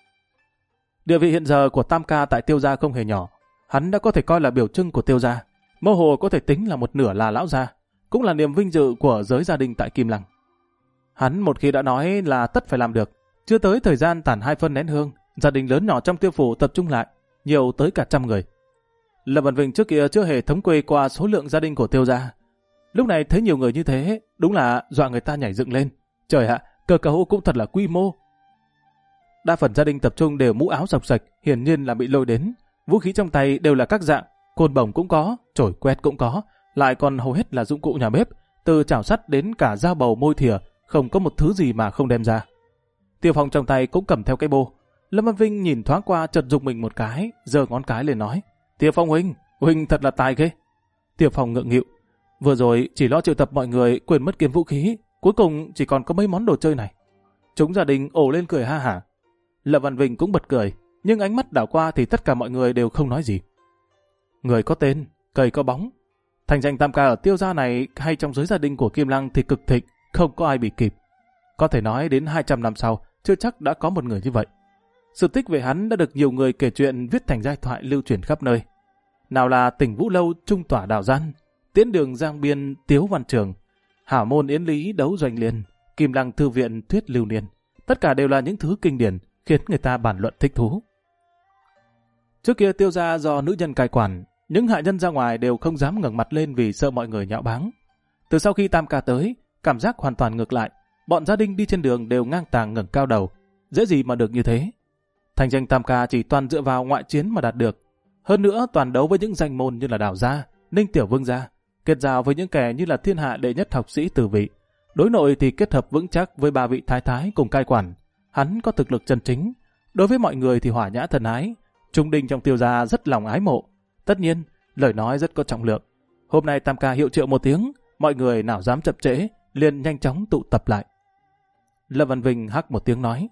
Địa vị hiện giờ của Tam ca tại Tiêu gia không hề nhỏ, hắn đã có thể coi là biểu trưng của Tiêu gia, mơ hồ có thể tính là một nửa là lão gia, cũng là niềm vinh dự của giới gia đình tại Kim Lăng. Hắn một khi đã nói là tất phải làm được, chưa tới thời gian tàn 2 phân nén hương, gia đình lớn nhỏ trong Tiêu phủ tập trung lại, nhiều tới cả 100 người. Lâm Văn Vinh trước kia chưa hề thống kê qua số lượng gia đình của Tiêu gia, lúc này thấy nhiều người như thế, đúng là dọa người ta nhảy dựng lên. Trời ạ, Cơ cấu cũng thật là quy mô. Đa phần gia đình tập trung đều mũ áo sọc sạch, hiển nhiên là bị lôi đến. Vũ khí trong tay đều là các dạng, côn bổng cũng có, chổi quét cũng có, lại còn hầu hết là dụng cụ nhà bếp, từ chảo sắt đến cả dao bầu môi thìa, không có một thứ gì mà không đem ra. Tiêu Phong trong tay cũng cầm theo cái bô. Lâm Văn Vinh nhìn thoáng qua chợt giục mình một cái, giơ ngón cái lên nói: Tiêu Phong huynh thật là tài ghê. Tiêu Phong ngượng nghịu, vừa rồi chỉ lo triệu tập mọi người quên mất kiếm vũ khí, cuối cùng chỉ còn có mấy món đồ chơi này. Chúng gia đình ồ lên cười ha hả. Lâm Văn Vinh cũng bật cười, nhưng ánh mắt đảo qua thì tất cả mọi người đều không nói gì. Người có tên, cây có bóng. Thành danh tam ca ở Tiêu gia này hay trong giới gia đình của Kim Lăng thì cực thịnh, không có ai bị kịp. Có thể nói đến 200 năm sau, chưa chắc đã có một người như vậy. Sự tích về hắn đã được nhiều người kể chuyện viết thành giai thoại lưu truyền khắp nơi. Nào là Tỉnh Vũ Lâu Trung Tỏa Đạo Gian, Tiễn Đường Giang Biên Tiếu Văn Trường, Hảo Môn Yến Lý Đấu Doanh Liên, Kim Lăng Thư Viện Thuyết Lưu Niên. Tất cả đều là những thứ kinh điển khiến người ta bàn luận thích thú. Trước kia Tiêu gia do nữ nhân cai quản, những hạ nhân ra ngoài đều không dám ngẩng mặt lên vì sợ mọi người nhạo báng. Từ sau khi Tam ca tới, cảm giác hoàn toàn ngược lại. Bọn gia đình đi trên đường đều ngang tàng ngẩng cao đầu, dễ gì mà được như thế. Thành danh Tam ca chỉ toàn dựa vào ngoại chiến mà đạt được. Hơn nữa toàn đấu với những danh môn như là Đào gia, Ninh Tiểu Vương gia, kết giao với những kẻ như là thiên hạ đệ nhất học sĩ Từ Vị. Đối nội thì kết hợp vững chắc với 3 vị thái thái cùng cai quản. Hắn có thực lực chân chính. Đối với mọi người thì hòa nhã thân ái. Trung đình trong Tiêu gia rất lòng ái mộ. Tất nhiên, lời nói rất có trọng lượng. Hôm nay Tam ca hiệu triệu một tiếng, mọi người nào dám chậm trễ, liền nhanh chóng tụ tập lại. Lâm Văn Vinh hắc một tiếng nói: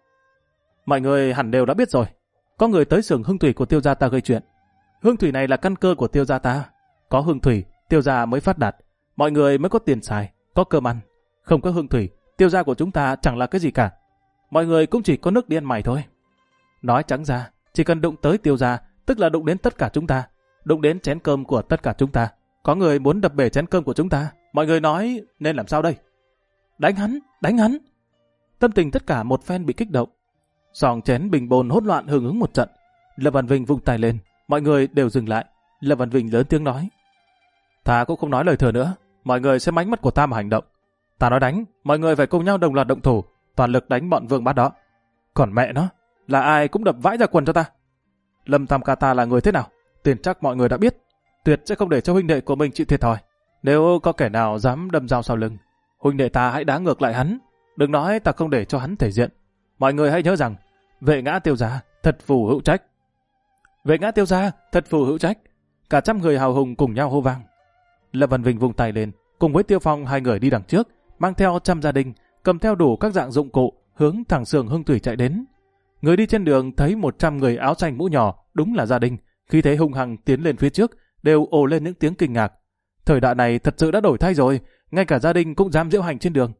Mọi người hẳn đều đã biết rồi. Có người tới xưởng hương thủy của Tiêu gia ta gây chuyện. Hương thủy này là căn cơ của Tiêu gia ta. Có hương thủy, Tiêu gia mới phát đạt. Mọi người mới có tiền xài, có cơm ăn. Không có hương thủy, Tiêu gia của chúng ta chẳng là cái gì cả. Mọi người cũng chỉ có nước đi ăn mày thôi. Nói trắng ra, chỉ cần đụng tới Tiêu gia, tức là đụng đến tất cả chúng ta. Đụng đến chén cơm của tất cả chúng ta. Có người muốn đập bể chén cơm của chúng ta. Mọi người nói nên làm sao đây? Đánh hắn, đánh hắn. Tâm tình tất cả một phen bị kích động. Sòng chén bình bồn hỗn loạn hưởng ứng một trận. Lâm Văn Vinh vung tay lên, mọi người đều dừng lại. Lâm Văn Vinh lớn tiếng nói: Thà cũng không nói lời thừa nữa, mọi người xem ánh mắt của ta mà hành động. Ta nói đánh, mọi người phải cùng nhau đồng loạt động thủ, toàn lực đánh bọn Vương Bát đó. Còn mẹ nó, là ai cũng đập vãi ra quần cho ta. Lâm Tam ca ta là người thế nào, tiền chắc mọi người đã biết. Tuyệt sẽ không để cho huynh đệ của mình chịu thiệt thòi. Nếu có kẻ nào dám đâm dao sau lưng, huynh đệ ta hãy đá ngược lại hắn. Đừng nói ta không để cho hắn thể diện. Mọi người hãy nhớ rằng, vệ ngã Tiêu gia thật phù hữu trách. Vệ ngã Tiêu gia thật phù hữu trách. Cả trăm người hào hùng cùng nhau hô vang. Lâm Văn Vinh vung tay lên, cùng với Tiêu Phong hai người đi đằng trước, mang theo trăm gia đình, cầm theo đủ các dạng dụng cụ, hướng thẳng xưởng hương thủy chạy đến. Người đi trên đường thấy 100 người áo xanh mũ nhỏ, đúng là gia đình, khi thấy hung hăng tiến lên phía trước, đều ồ lên những tiếng kinh ngạc. Thời đại này thật sự đã đổi thay rồi, ngay cả gia đình cũng dám diễu hành trên đường.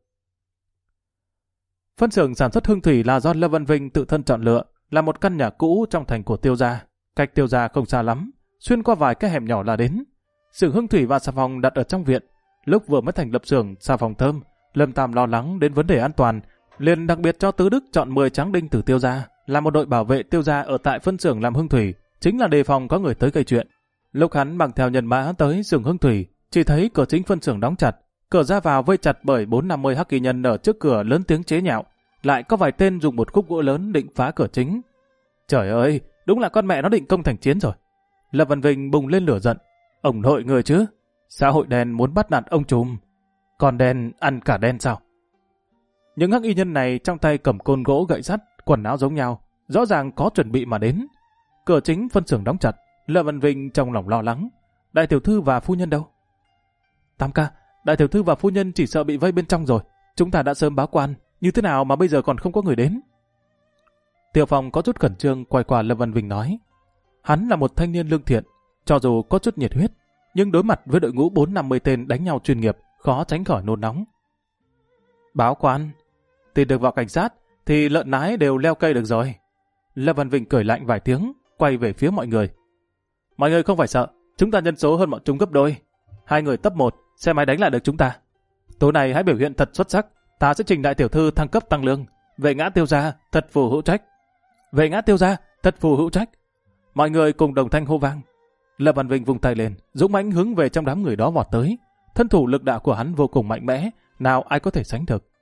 Phân xưởng sản xuất hương thủy là do Lâm Văn Vinh tự thân chọn lựa, là một căn nhà cũ trong thành của Tiêu gia, cách Tiêu gia không xa lắm, xuyên qua vài cái hẻm nhỏ là đến. Xưởng hương thủy và xà phòng đặt ở trong viện. Lúc vừa mới thành lập xưởng xà phòng thơm, Lâm Tam lo lắng đến vấn đề an toàn, liền đặc biệt cho Tứ Đức chọn 10 tráng đinh từ Tiêu gia, là một đội bảo vệ Tiêu gia ở tại phân xưởng làm hương thủy, chính là đề phòng có người tới gây chuyện. Lúc hắn mang theo nhân mã tới xưởng hương thủy, chỉ thấy cửa chính phân xưởng đóng chặt, cửa ra vào vây chặt bởi 450 hắc kỳ nhân ở trước cửa lớn tiếng chế nhạo, lại có vài tên dùng một khúc gỗ lớn định phá cửa chính. Trời ơi, đúng là con mẹ nó định công thành chiến rồi. Lâm Văn Vinh bùng lên lửa giận. Ông nội người chứ, xã hội đen muốn bắt nạt ông trùm, còn đen ăn cả đen sao? Những hắc y nhân này trong tay cầm côn gỗ gậy sắt, quần áo giống nhau, rõ ràng có chuẩn bị mà đến. Cửa chính phân xưởng đóng chặt, Lâm Văn Vinh trong lòng lo lắng. Đại tiểu thư và phu nhân đâu? Tam ca, đại tiểu thư và phu nhân chỉ sợ bị vây bên trong rồi. Chúng ta đã sớm báo quan, như thế nào mà bây giờ còn không có người đến? Tiêu Phong có chút khẩn trương quay qua Lâm Văn Vinh nói. Hắn là một thanh niên lương thiện, cho dù có chút nhiệt huyết, nhưng đối mặt với đội ngũ 450 tên đánh nhau chuyên nghiệp, khó tránh khỏi nôn nóng. Báo quan, tìm được vào cảnh sát, thì lợn nái đều leo cây được rồi. Lâm Văn Vinh cười lạnh vài tiếng, quay về phía mọi người. Mọi người không phải sợ, chúng ta nhân số hơn bọn chúng gấp đôi. 2 người tấp 1, xe máy đánh lại được chúng ta. Tối nay hãy biểu hiện thật xuất sắc, ta sẽ trình đại tiểu thư thăng cấp tăng lương. Vệ ngã Tiêu gia thật phù hữu trách. Vệ ngã Tiêu gia thật phù hữu trách. Mọi người cùng đồng thanh hô vang. Lâm Văn Vinh vung tay lên, dũng mãnh hướng về trong đám người đó vọt tới. Thân thủ lực đạo của hắn vô cùng mạnh mẽ, nào ai có thể sánh được.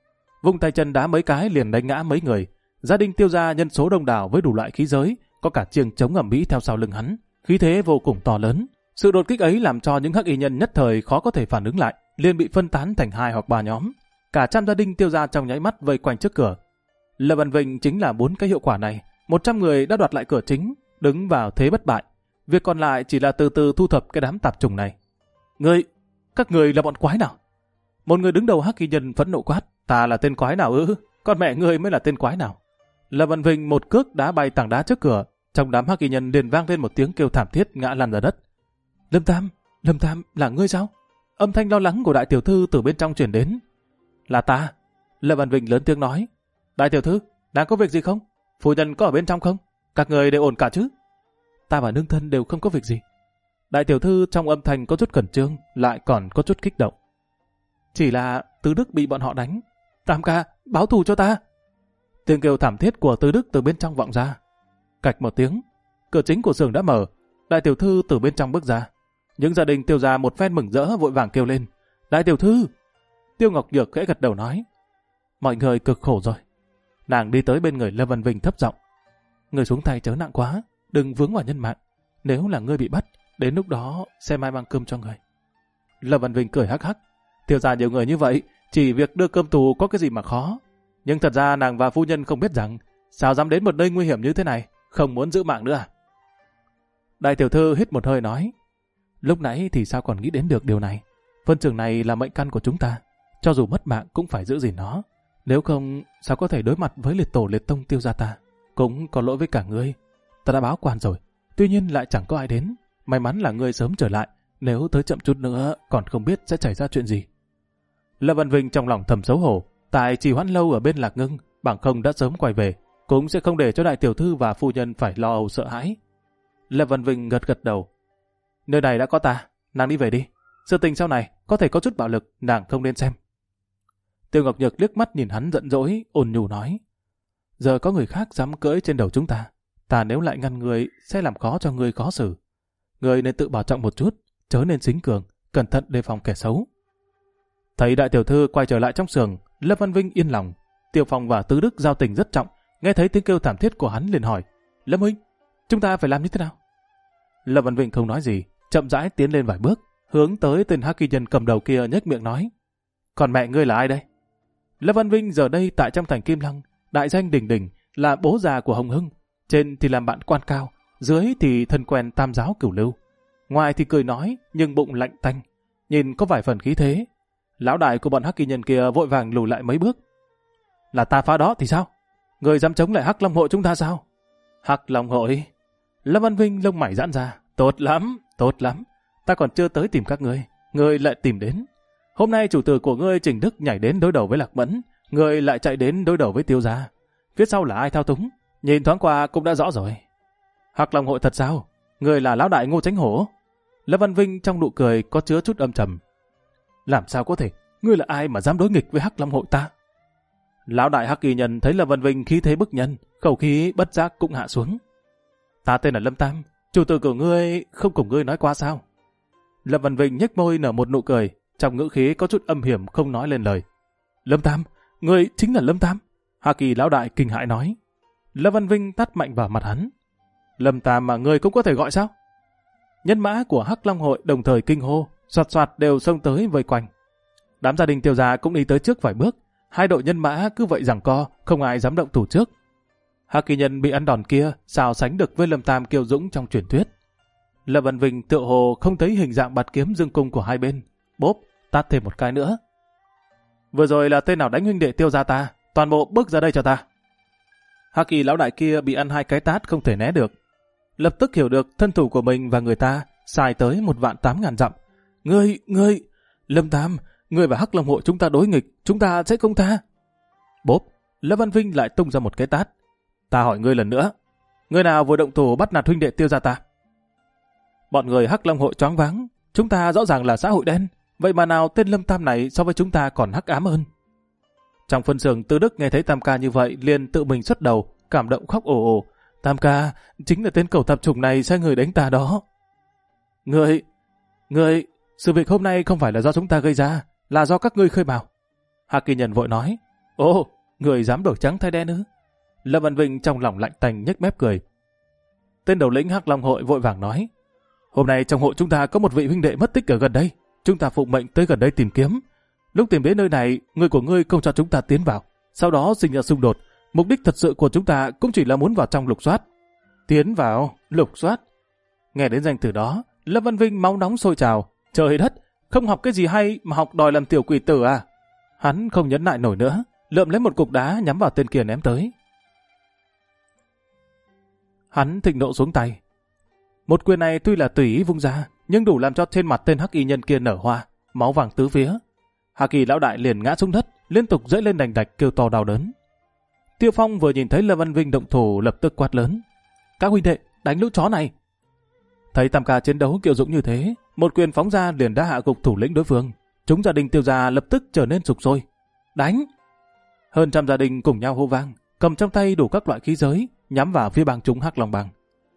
vung tay chân đá mấy cái liền đánh ngã mấy người. Gia đình Tiêu gia nhân số đông đảo với đủ loại khí giới, có cả chiêng trống ầm ĩ theo sau lưng hắn, khí thế vô cùng to lớn. Sự đột kích ấy làm cho những hắc y nhân nhất thời khó có thể phản ứng lại, liền bị phân tán thành 2 hoặc 3 nhóm. Cả trăm gia đình Tiêu gia trong nháy mắt vây quanh trước cửa. Lâm Văn Vinh chính là 4 cái hiệu quả này. 100 người đã đoạt lại cửa chính, đứng vào thế bất bại. Việc còn lại chỉ là từ từ thu thập cái đám tạp chủng này. Các người là bọn quái nào? Một người đứng đầu hắc y nhân phẫn nộ quát, ta là tên quái nào ư? Con mẹ ngươi mới là tên quái nào? Lâm Văn Vinh một cước đá bay tảng đá trước cửa, trong đám hắc y nhân liền vang lên một tiếng kêu thảm thiết ngã lăn ra đất. Lâm Tam, là ngươi sao? Âm thanh lo lắng của đại tiểu thư từ bên trong truyền đến. Là ta. Lâm Văn Vinh lớn tiếng nói. Đại tiểu thư, đang có việc gì không? Phu nhân có ở bên trong không? Các người đều ổn cả chứ? Ta và nương thân đều không có việc gì. Đại tiểu thư trong âm thanh có chút khẩn trương, lại còn có chút kích động. Chỉ là Tứ Đức bị bọn họ đánh. Tam ca, báo thù cho ta. Tiếng kêu thảm thiết của Tứ Đức từ bên trong vọng ra. Cạch một tiếng, cửa chính của xưởng đã mở. Đại tiểu thư từ bên trong bước ra. Những gia đình Tiêu gia một phen mừng rỡ vội vàng kêu lên. Đại tiểu thư! Tiêu Ngọc Nhược khẽ gật đầu nói. Mọi người cực khổ rồi. Nàng đi tới bên người Lâm Văn Vinh thấp giọng. Người xuống tay chớ nặng quá, đừng vướng vào nhân mạng. Nếu là ngươi bị bắt, đến lúc đó xem ai mang cơm cho người. Lâm Văn Vinh cười hắc hắc. Tiêu gia nhiều người như vậy, chỉ việc đưa cơm tù có cái gì mà khó. Nhưng thật ra nàng và phu nhân không biết rằng, sao dám đến một nơi nguy hiểm như thế này, không muốn giữ mạng nữa à? Đại tiểu thư hít một hơi nói. Lúc nãy thì sao còn nghĩ đến được điều này? Phân trường này là mệnh căn của chúng ta, cho dù mất mạng cũng phải giữ gìn nó. Nếu không, sao có thể đối mặt với liệt tổ liệt tông Tiêu gia ta? Cũng có lỗi với cả ngươi. Ta đã báo quan rồi, tuy nhiên lại chẳng có ai đến. May mắn là ngươi sớm trở lại, nếu tới chậm chút nữa còn không biết sẽ xảy ra chuyện gì. Lâm Văn Vinh trong lòng thầm xấu hổ, tại trì hoãn lâu ở bên Lạc Ngưng, bằng không đã sớm quay về, cũng sẽ không để cho đại tiểu thư và phu nhân phải lo âu sợ hãi. Lâm Văn Vinh gật gật đầu. Nơi này đã có ta, nàng đi về đi. Sự tình sau này có thể có chút bạo lực, nàng không nên xem. Tiêu Ngọc Nhược liếc mắt nhìn hắn giận dỗi, ôn nhu nói. Giờ có người khác dám cưỡi trên đầu chúng ta nếu lại ngăn người sẽ làm khó cho người khó xử. Người nên tự bảo trọng một chút, chớ nên xính cường, cẩn thận đề phòng kẻ xấu. Thấy đại tiểu thư quay trở lại trong xưởng, Lâm Văn Vinh yên lòng. Tiêu Phong và Tứ Đức giao tình rất trọng, nghe thấy tiếng kêu thảm thiết của hắn liền hỏi, Lâm huynh, chúng ta phải làm như thế nào? Lâm Văn Vinh không nói gì, chậm rãi tiến lên vài bước, hướng tới tên hắc y nhân cầm đầu kia nhếch miệng nói, còn mẹ ngươi là ai đây? Lâm Văn Vinh giờ đây tại trong thành Kim Lăng, đại danh đỉnh đỉnh, là bố già của Hồng Hưng, trên thì làm bạn quan cao, dưới thì thân quen tam giáo cửu lưu. Ngoài thì cười nói, nhưng bụng lạnh tanh, nhìn có vài phần khí thế. Lão đại của bọn hắc y nhân kia vội vàng lùi lại mấy bước. Là ta phá đó thì sao? Người dám chống lại Hắc Long hội chúng ta sao? Hắc Long hội? Lâm Văn Vinh lông mày giãn ra. Tốt lắm. Ta còn chưa tới tìm các ngươi lại tìm đến. Hôm nay chủ tử của ngươi Trình Đức nhảy đến đối đầu với Lạc Mẫn, ngươi lại chạy đến đối đầu với Tiêu gia. Phía sau là ai thao túng? Nhìn thoáng qua cũng đã rõ rồi. Hắc Long hội thật sao? Ngươi là lão đại Ngô Chánh Hổ? Lâm Văn Vinh trong nụ cười có chứa chút âm trầm. Làm sao có thể? Ngươi là ai mà dám đối nghịch với Hắc Long hội ta? Lão đại hắc y nhân thấy Lâm Văn Vinh khí thế bức nhân, khẩu khí bất giác cũng hạ xuống. Ta tên là Lâm Tam, chủ tử của ngươi không cùng ngươi nói qua sao? Lâm Văn Vinh nhếch môi nở một nụ cười, trong ngữ khí có chút âm hiểm không nói lên lời. Lâm Tam, ngươi chính là Lâm Tam? Hắc y lão đại kinh hãi nói. Lâm Văn Vinh tát mạnh vào mặt hắn. Lâm Tam mà ngươi cũng có thể gọi sao? Nhân mã của Hắc Long hội đồng thời kinh hô, soạt soạt đều xông tới vây quanh. Đám gia đình Tiêu gia cũng đi tới trước vài bước, hai đội nhân mã cứ vậy giằng co, không ai dám động thủ trước. Hắc y nhân bị ăn đòn kia sao sánh được với Lâm Tam kiêu dũng trong truyền thuyết. Lâm Văn Vinh tựa hồ không thấy hình dạng bạt kiếm dương cung của hai bên, bốp tát thêm một cái nữa. Vừa rồi là tên nào đánh huynh đệ Tiêu gia ta, toàn bộ bước ra đây cho ta. Hắc y lão đại kia bị ăn hai cái tát không thể né được, lập tức hiểu được thân thủ của mình và người ta xài tới 1.800.000 dặm. Ngươi, Lâm Tam, ngươi và Hắc Long hội chúng ta đối nghịch, chúng ta sẽ không tha. Bốp, Lâm Văn Vinh lại tung ra một cái tát. Ta hỏi ngươi lần nữa, ngươi nào vừa động thủ bắt nạt huynh đệ Tiêu gia ta? Bọn người Hắc Long hội choáng váng, chúng ta rõ ràng là xã hội đen, vậy mà nào tên Lâm Tam này so với chúng ta còn hắc ám hơn. Trong phân xưởng Tư Đức nghe thấy Tam ca như vậy liền tự mình xuất đầu, cảm động khóc ồ ồ. Tam ca, chính là tên cẩu tạp chủng này sai người đánh ta đó. Ngươi, sự việc hôm nay không phải là do chúng ta gây ra, là do các ngươi khơi mào. Hắc kỳ nhân vội nói, Ồ, người dám đổi trắng thay đen ư? Lâm Văn Vinh trong lòng lạnh tanh nhếch mép cười. Tên đầu lĩnh Hắc Long hội vội vàng nói, hôm nay trong hội chúng ta có một vị huynh đệ mất tích ở gần đây, chúng ta phụng mệnh tới gần đây tìm kiếm. Lúc tìm đến nơi này, người của ngươi không cho chúng ta tiến vào, sau đó sinh ra xung đột. Mục đích thật sự của chúng ta cũng chỉ là muốn vào trong lục soát. Tiến vào, lục soát. Nghe đến danh từ đó, Lâm Văn Vinh máu nóng sôi trào. Trời đất, không học cái gì hay mà học đòi làm tiểu quỷ tử à? Hắn không nhẫn nại nổi nữa, lượm lấy một cục đá nhắm vào tên kia ném tới. Hắn thịnh nộ xuống tay. Một quyền này tuy là tùy ý vung ra, nhưng đủ làm cho trên mặt tên hắc y nhân kia nở hoa, máu vàng tứ phía. Hắc y lão đại liền ngã xuống đất, liên tục dẫy lên đành đạch kêu to đau đớn. Tiêu Phong vừa nhìn thấy Lâm Văn Vinh động thủ lập tức quát lớn. Các huynh đệ, đánh lũ chó này. Thấy Tam Ca chiến đấu kiệu dũng như thế, một quyền phóng ra liền đã hạ gục thủ lĩnh đối phương. Chúng gia đình Tiêu gia lập tức trở nên sục sôi. Đánh! Hơn trăm gia đình cùng nhau hô vang, cầm trong tay đủ các loại khí giới, nhắm vào phía bang chúng Hắc Long bang.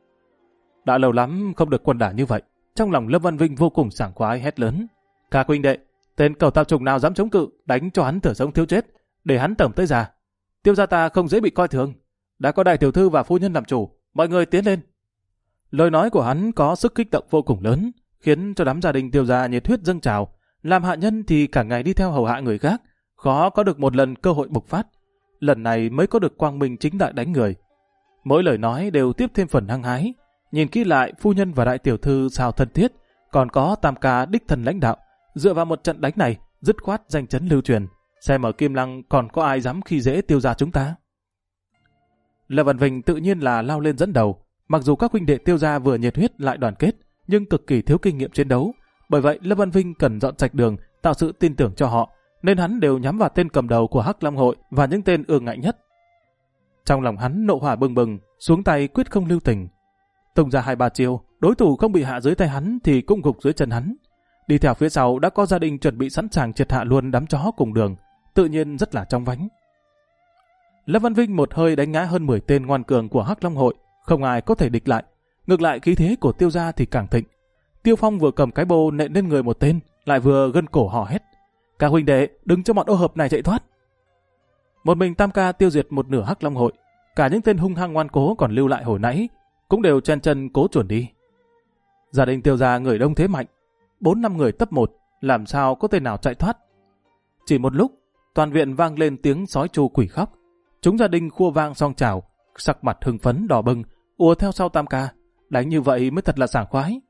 Đã lâu lắm không được quần đả như vậy, trong lòng Lâm Văn Vinh vô cùng sảng khoái hét lớn. Các huynh đệ, tên cầu tạp chủng nào dám chống cự, đánh cho hắn thở sống thiếu chết, để hắn tẩm tới già. Tiêu gia ta không dễ bị coi thường, đã có đại tiểu thư và phu nhân làm chủ, mọi người tiến lên. Lời nói của hắn có sức kích động vô cùng lớn, khiến cho đám gia đình Tiêu gia nhiệt huyết dâng trào. Làm hạ nhân thì cả ngày đi theo hầu hạ người khác, khó có được một lần cơ hội bộc phát. Lần này mới có được quang minh chính đại đánh người. Mỗi lời nói đều tiếp thêm phần hăng hái. Nhìn kỹ lại, phu nhân và đại tiểu thư sao thân thiết, còn có Tam Ca đích thần lãnh đạo. Dựa vào một trận đánh này, dứt khoát danh chấn lưu truyền. Xem ở Kim Lăng còn có ai dám khi dễ Tiêu gia chúng ta. Lâm Văn Vinh tự nhiên là lao lên dẫn đầu. Mặc dù các huynh đệ Tiêu gia vừa nhiệt huyết lại đoàn kết, nhưng cực kỳ thiếu kinh nghiệm chiến đấu. Bởi vậy Lâm Văn Vinh cần dọn sạch đường, tạo sự tin tưởng cho họ, nên hắn đều nhắm vào tên cầm đầu của Hắc Long hội và những tên ương ngạnh nhất. Trong lòng hắn nộ hỏa bừng bừng, xuống tay quyết không lưu tình. Tung ra 2-3 chiêu, đối thủ không bị hạ dưới tay hắn thì cũng gục dưới chân hắn. Đi theo phía sau đã có gia đình chuẩn bị sẵn sàng triệt hạ luôn đám chó cùng đường, tự nhiên rất là trong vánh. Lâm Văn Vinh một hơi đánh ngã hơn 10 tên ngoan cường của Hắc Long hội, không ai có thể địch lại. Ngược lại khí thế của Tiêu gia thì càng thịnh. Tiêu Phong vừa cầm cái bô nện lên người một tên, lại vừa gân cổ hò hét. Các huynh đệ, đừng cho bọn ô hợp này chạy thoát. Một mình Tam Ca tiêu diệt một nửa Hắc Long hội, cả những tên hung hăng ngoan cố còn lưu lại hồi nãy, cũng đều chen chân cố chuồn đi. Gia đình Tiêu gia người đông thế mạnh, 4-5 người tấp một, làm sao có tên nào chạy thoát. Chỉ một lúc, toàn viện vang lên tiếng sói tru quỷ khóc. Chúng gia đình khua vang song chào, sắc mặt hưng phấn đỏ bừng, ùa theo sau Tam Ca. Đánh như vậy mới thật là sảng khoái.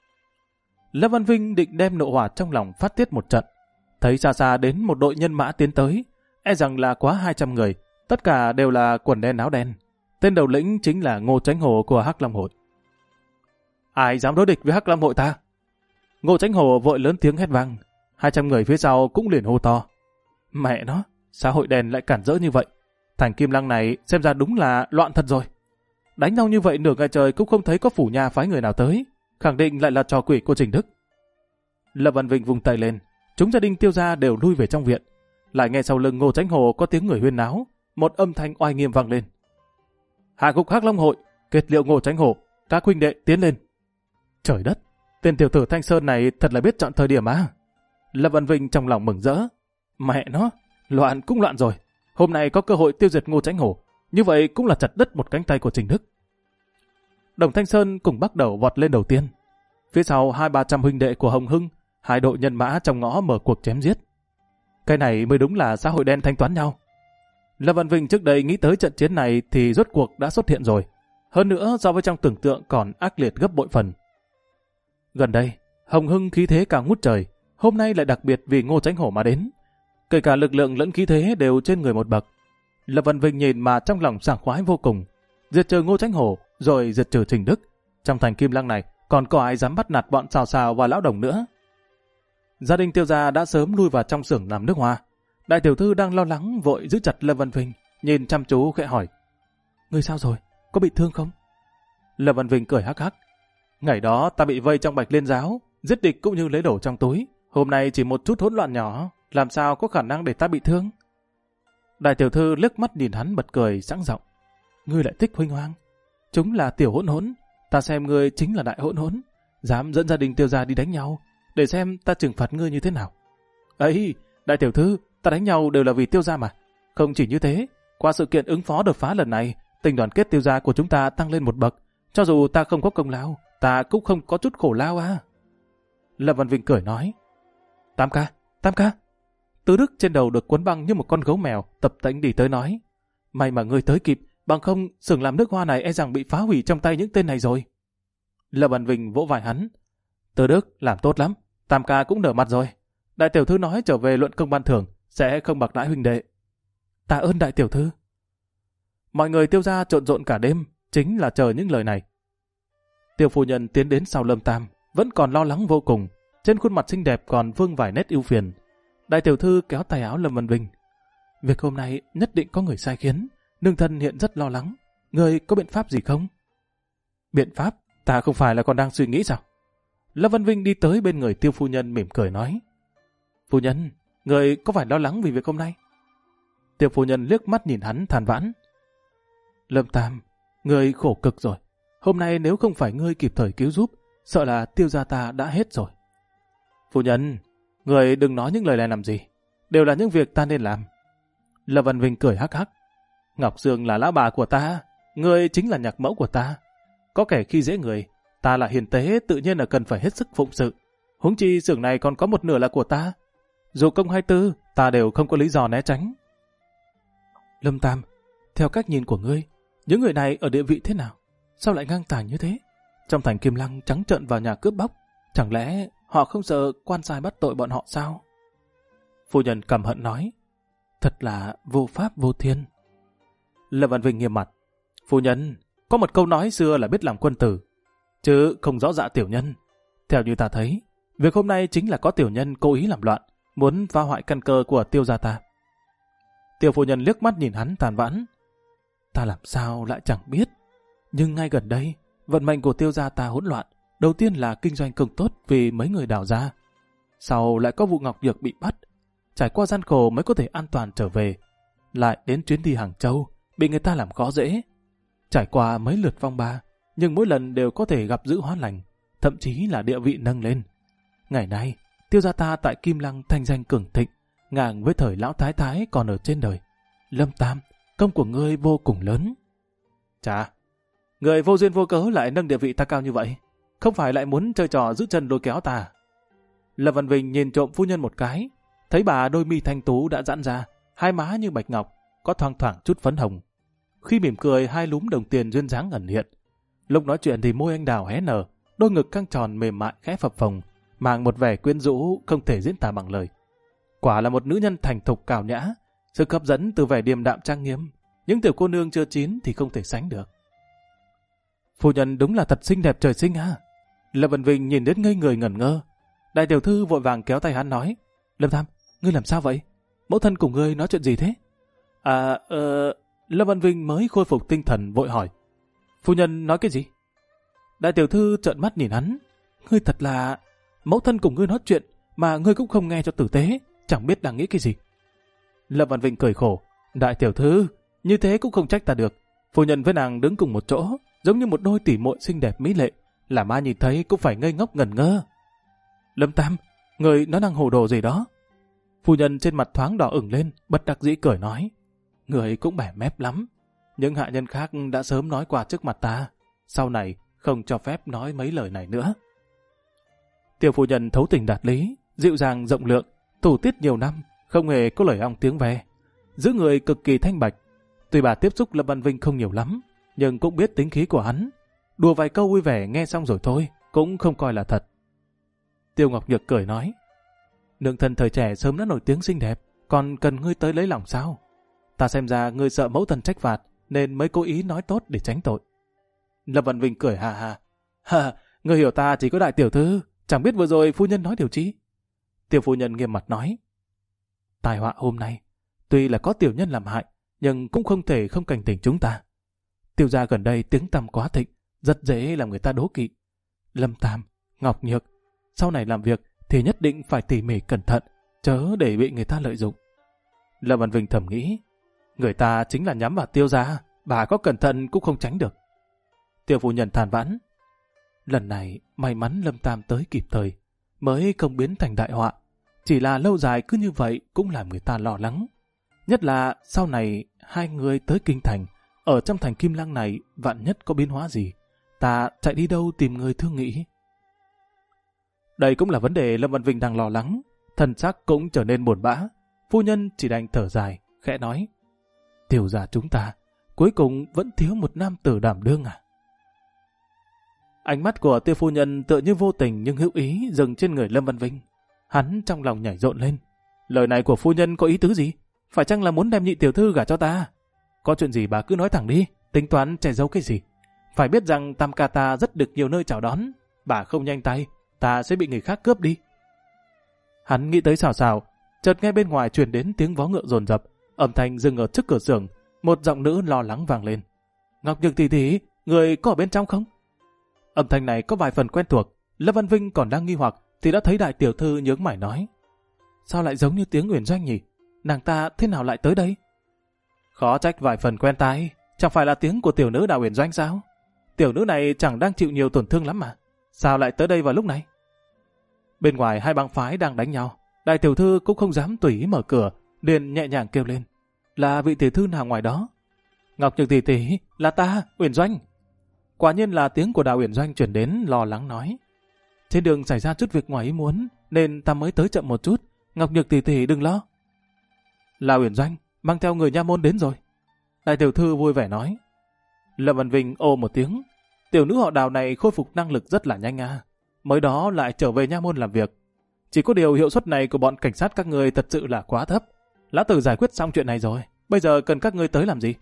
Lâm Văn Vinh định đem nộ hỏa trong lòng phát tiết một trận. Thấy xa xa đến một đội nhân mã tiến tới, e rằng là quá 200 người, tất cả đều là quần đen áo đen. Tên đầu lĩnh chính là Ngô Chánh Hổ của Hắc Long hội. Ai dám đối địch với Hắc Long hội ta? Ngô Chánh Hổ vội lớn tiếng hét vang, 200 người phía sau cũng liền hô to. Mẹ nó, xã hội đen lại cản rỡ như vậy. Thành Kim Lăng này xem ra đúng là loạn thật rồi. Đánh nhau như vậy nửa ngày trời cũng không thấy có phủ nhà phái người nào tới, khẳng định lại là trò quỷ của Trình Đức. Lâm Văn Vinh vung tay lên, chúng gia đình Tiêu gia đều lui về trong viện. Lại nghe sau lưng Ngô Chánh Hổ có tiếng người huyên náo, một âm thanh oai nghiêm vang lên. Hạ gục Hắc Long hội, kết liễu Ngô Chánh Hổ, các huynh đệ tiến lên. Trời đất, tên tiểu tử Thanh Sơn này thật là biết chọn thời điểm á. Lâm Văn Vinh trong lòng mừng rỡ. Mẹ nó, loạn cũng loạn rồi. Hôm nay có cơ hội tiêu diệt Ngô Chánh Hổ, như vậy cũng là chặt đứt một cánh tay của Trình Đức. Đồng Thanh Sơn cùng bắt đầu vọt lên đầu tiên. Phía sau 200-300 huynh đệ của Hồng Hưng, hai đội nhân mã trong ngõ mở cuộc chém giết. Cái này mới đúng là xã hội đen thanh toán nhau. Lâm Văn Vinh trước đây nghĩ tới trận chiến này thì rốt cuộc đã xuất hiện rồi. Hơn nữa so với trong tưởng tượng còn ác liệt gấp bội phần. Gần đây, Hồng Hưng khí thế càng ngút trời, hôm nay lại đặc biệt vì Ngô Chánh Hổ mà đến. Kể cả lực lượng lẫn khí thế đều trên người một bậc. Lâm Văn Vinh nhìn mà trong lòng sảng khoái vô cùng. Diệt trừ Ngô Chánh Hổ, rồi diệt trừ Trình Đức. Trong thành Kim Lăng này, còn có ai dám bắt nạt bọn Sào Sào và Lão Đồng nữa. Gia đình Tiêu gia đã sớm lui vào trong xưởng làm nước hoa. Đại tiểu thư đang lo lắng vội giữ chặt Lâm Văn Vinh, nhìn chăm chú khẽ hỏi. Ngươi sao rồi? Có bị thương không? Lâm Văn Vinh cười hắc hắc. Ngày đó ta bị vây trong Bạch Liên giáo, giết địch cũng như lấy đồ trong túi. Hôm nay chỉ một chút hỗn loạn nhỏ, làm sao có khả năng để ta bị thương? Đại tiểu thư liếc mắt nhìn hắn bật cười sẵn giọng. Ngươi lại thích huynh hoang. Chúng là tiểu hỗn hỗn, ta xem ngươi chính là đại hỗn hỗn, dám dẫn gia đình Tiêu gia đi đánh nhau, để xem ta trừng phạt ngươi như thế nào. Ấy, đại tiểu thư, ta đánh nhau đều là vì Tiêu gia mà. Không chỉ như thế, qua sự kiện ứng phó đột phá lần này, tình đoàn kết Tiêu gia của chúng ta tăng lên một bậc. Cho dù ta không có công lao, ta cũng không có chút khổ lao à. Lâm Văn Vinh cười nói. Tam ca. Từ Đức trên đầu được quấn băng như một con gấu mèo, tập tễnh đi tới nói. May mà ngươi tới kịp, bằng không xưởng làm nước hoa này e rằng bị phá hủy trong tay những tên này rồi. Lâm Văn Vinh vỗ vai hắn. Từ Đức làm tốt lắm, Tam ca cũng nở mặt rồi. Đại tiểu thư nói trở về luận công ban thưởng, sẽ không bạc đãi huynh đệ. Tạ ơn đại tiểu thư. Mọi người Tiêu gia trộn rộn cả đêm, chính là chờ những lời này. Tiêu phu nhân tiến đến sau Lâm Tam, vẫn còn lo lắng vô cùng, trên khuôn mặt xinh đẹp còn vương vài nét ưu phiền. Đại tiểu thư kéo tay áo Lâm Văn Vinh. Việc hôm nay nhất định có người sai khiến, nương thân hiện rất lo lắng. Người có biện pháp gì không? Biện pháp? Ta không phải là còn đang suy nghĩ sao? Lâm Văn Vinh đi tới bên người Tiêu phu nhân mỉm cười nói. Phu nhân, người có phải lo lắng vì việc hôm nay? Tiêu phu nhân liếc mắt nhìn hắn than vãn. Lâm Tam, người khổ cực rồi. Hôm nay nếu không phải ngươi kịp thời cứu giúp, sợ là Tiêu gia ta đã hết rồi. Phu nhân, người đừng nói những lời này làm gì. Đều là những việc ta nên làm. Lâm Văn Vinh cười hắc hắc. Ngọc Dương là lão bà của ta, ngươi chính là nhạc mẫu của ta. Có kẻ khi dễ người, ta là hiền tế tự nhiên là cần phải hết sức phụng sự. Huống chi xưởng này còn có một nửa là của ta. Dù công hay tư, ta đều không có lý do né tránh. Lâm Tam, theo cách nhìn của ngươi, những người này ở địa vị thế nào? Sao lại ngang tàn như thế? Trong thành Kim Lăng trắng trợn vào nhà cướp bóc, chẳng lẽ họ không sợ quan sai bắt tội bọn họ sao? Phu nhân căm hận nói, thật là vô pháp vô thiên. Lâm Văn Vinh nghiêm mặt, phu nhân, có một câu nói xưa là biết làm quân tử, chứ không rõ dạ tiểu nhân. Theo như ta thấy, việc hôm nay chính là có tiểu nhân cố ý làm loạn, muốn phá hoại căn cơ của Tiêu gia ta. Tiêu phu nhân liếc mắt nhìn hắn tàn vãn. Ta làm sao lại chẳng biết. Nhưng ngay gần đây, vận mệnh của Tiêu gia ta hỗn loạn. Đầu tiên là kinh doanh không tốt vì mấy người đào ra. Sau lại có vụ Ngọc Nhược bị bắt. Trải qua gian khổ mới có thể an toàn trở về. Lại đến chuyến đi Hàng Châu, bị người ta làm khó dễ. Trải qua mấy lượt phong ba, nhưng mỗi lần đều có thể gặp giữ hóa lành, thậm chí là địa vị nâng lên. Ngày nay, Tiêu gia ta tại Kim Lăng thanh danh cường thịnh, ngang với thời lão thái thái còn ở trên đời. Lâm Tam, công của ngươi vô cùng lớn. Chà, người vô duyên vô cớ lại nâng địa vị ta cao như vậy, không phải lại muốn chơi trò giữ chân lôi kéo ta? Lâm Văn Vinh nhìn trộm phu nhân một cái, thấy bà đôi mi thanh tú đã giãn ra, hai má như bạch ngọc, có thoang thoảng chút phấn hồng. Khi mỉm cười, hai lúm đồng tiền duyên dáng ẩn hiện. Lúc nói chuyện thì môi anh đào hé nở, đôi ngực căng tròn mềm mại khẽ phập phồng, mang một vẻ quyến rũ không thể diễn tả bằng lời. Quả là một nữ nhân thành thục cào nhã, sức hấp dẫn từ vẻ điềm đạm trang nghiêm, những tiểu cô nương chưa chín thì không thể sánh được. Phu nhân đúng là thật xinh đẹp trời sinh ha. Lâm Văn Vinh nhìn đến ngây người ngẩn ngơ. Đại tiểu thư vội vàng kéo tay hắn nói, Lâm Tam, ngươi làm sao vậy? Mẫu thân cùng ngươi nói chuyện gì thế? Lâm Văn Vinh mới khôi phục tinh thần vội hỏi, phu nhân nói cái gì? Đại tiểu thư trợn mắt nhìn hắn, ngươi thật là... Mẫu thân cùng ngươi nói chuyện mà ngươi cũng không nghe cho tử tế, chẳng biết đang nghĩ cái gì. Lâm Văn Vinh cười khổ, đại tiểu thư, như thế cũng không trách ta được. Phu nhân với nàng đứng cùng một chỗ, giống như một đôi tỷ muội xinh đẹp mỹ lệ, làm ai nhìn thấy cũng phải ngây ngốc ngẩn ngơ. Lâm Tam, người nói năng hồ đồ gì đó? Phu nhân trên mặt thoáng đỏ ửng lên, bất đắc dĩ cười nói, người cũng bẻ mép lắm. Những hạ nhân khác đã sớm nói qua trước mặt ta, sau này không cho phép nói mấy lời này nữa. Tiểu phu nhân thấu tình đạt lý, dịu dàng rộng lượng, thủ tiết nhiều năm, không hề có lời ong tiếng ve, giữ người cực kỳ thanh bạch. Tuy bà tiếp xúc Lâm Văn Vinh không nhiều lắm, nhưng cũng biết tính khí của hắn. Đùa vài câu vui vẻ nghe xong rồi thôi, cũng không coi là thật. Tiêu Ngọc Nhược cười nói, nương thân thời trẻ sớm đã nổi tiếng xinh đẹp, còn cần ngươi tới lấy lòng sao? Ta xem ra ngươi sợ mẫu thân trách phạt, nên mới cố ý nói tốt để tránh tội. Lâm Văn Vinh cười hà hà. Ha, ngươi hiểu ta chỉ có đại tiểu thư, chẳng biết vừa rồi phu nhân nói điều chi. Tiêu phu nhân nghiêm mặt nói, tai họa hôm nay, tuy là có tiểu nhân làm hại, nhưng cũng không thể không cảnh tỉnh chúng ta. Tiêu gia gần đây tiếng tăm quá thịnh, rất dễ làm người ta đố kỵ. Lâm Tam, Ngọc Nhược, sau này làm việc thì nhất định phải tỉ mỉ cẩn thận, chớ để bị người ta lợi dụng. Lâm Văn Vinh thầm nghĩ, người ta chính là nhắm vào Tiêu gia, bà có cẩn thận cũng không tránh được. Tiêu phu nhân than vãn, lần này may mắn Lâm Tam tới kịp thời, mới không biến thành đại họa. Chỉ là lâu dài cứ như vậy cũng làm người ta lo lắng. Nhất là sau này hai người tới kinh thành, ở trong thành Kim Lăng này vạn nhất có biến hóa gì, ta chạy đi đâu tìm người thương nghĩ. Đây cũng là vấn đề Lâm Văn Vinh đang lo lắng, thần sắc cũng trở nên buồn bã. Phu nhân chỉ đành thở dài, khẽ nói, Tiểu gia chúng ta cuối cùng vẫn thiếu một nam tử đảm đương à? Ánh mắt của Tiêu phu nhân tựa như vô tình nhưng hữu ý dừng trên người Lâm Văn Vinh. Hắn trong lòng nhảy rộn lên. Lời này của phu nhân có ý tứ gì? Phải chăng là muốn đem nhị tiểu thư gả cho ta? Có chuyện gì bà cứ nói thẳng đi, tính toán che giấu cái gì? Phải biết rằng Tam ca ta rất được nhiều nơi chào đón, bà không nhanh tay, ta sẽ bị người khác cướp đi. Hắn nghĩ tới xào xào, chợt nghe bên ngoài truyền đến tiếng vó ngựa dồn dập, âm thanh dừng ở trước cửa xưởng, một giọng nữ lo lắng vang lên. Ngọc Nhược tỷ tỷ, người có ở bên trong không? Âm thanh này có vài phần quen thuộc, Lâm Văn Vinh còn đang nghi hoặc thì đã thấy đại tiểu thư nhướng mày nói, sao lại giống như tiếng Uyển Doanh nhỉ? Nàng ta thế nào lại tới đây? Khó trách vài phần quen tai, chẳng phải là tiếng của tiểu nữ Đào Uyển Doanh sao? Tiểu nữ này chẳng đang chịu nhiều tổn thương lắm mà, sao lại tới đây vào lúc này? Bên ngoài hai bang phái đang đánh nhau, đại tiểu thư cũng không dám tùy ý mở cửa, liền nhẹ nhàng kêu lên, là vị tiểu thư nào ngoài đó? Ngọc Nhược tỷ tỷ, là ta, Uyển Doanh. Quả nhiên là tiếng của Đào Uyển Doanh chuyển đến, lo lắng nói, trên đường xảy ra chút việc ngoài ý muốn nên ta mới tới chậm một chút, Ngọc Nhược tỷ tỷ đừng lo. Là Uyển Doanh mang theo người nha môn đến rồi. Đại tiểu thư vui vẻ nói. Lâm Văn Vinh ồ một tiếng, tiểu nữ họ Đào này khôi phục năng lực rất là nhanh à, mới đó lại trở về nha môn làm việc. Chỉ có điều hiệu suất này của bọn cảnh sát các người thật sự là quá thấp. Lão tử giải quyết xong chuyện này rồi, bây giờ cần các ngươi tới làm gì?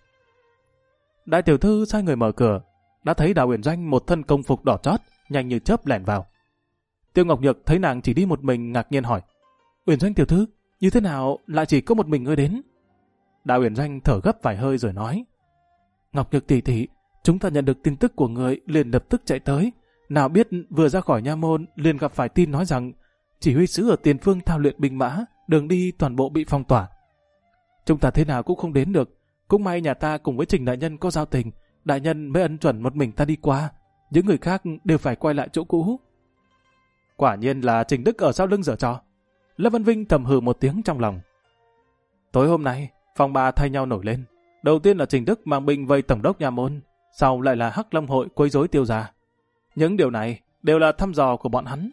Đại tiểu thư sai người mở cửa, đã thấy Đào Uyển Doanh một thân công phục đỏ chót, nhanh như chớp lẻn vào. Tiêu Ngọc Nhược thấy nàng chỉ đi một mình ngạc nhiên hỏi, Uyển Doanh tiểu thư, như thế nào lại chỉ có một mình ngươi đến? Đào Uyển Doanh thở gấp vài hơi rồi nói, Ngọc Nhược tỷ tỷ, chúng ta nhận được tin tức của người liền lập tức chạy tới, nào biết vừa ra khỏi nha môn liền gặp phải tin nói rằng chỉ huy sứ ở tiền phương thao luyện binh mã, đường đi toàn bộ bị phong tỏa. Chúng ta thế nào cũng không đến được, cũng may nhà ta cùng với Trình đại nhân có giao tình, đại nhân mới ân chuẩn một mình ta đi qua, những người khác đều phải quay lại chỗ cũ. Quả nhiên là Trình Đức ở sau lưng giở trò. Lâm Văn Vinh thầm hừ một tiếng trong lòng. Tối hôm nay, phòng bà thay nhau nổi lên. Đầu tiên là Trình Đức mang binh vây tổng đốc nhà môn, sau lại là Hắc Long hội quấy rối Tiêu gia. Những điều này đều là thăm dò của bọn hắn.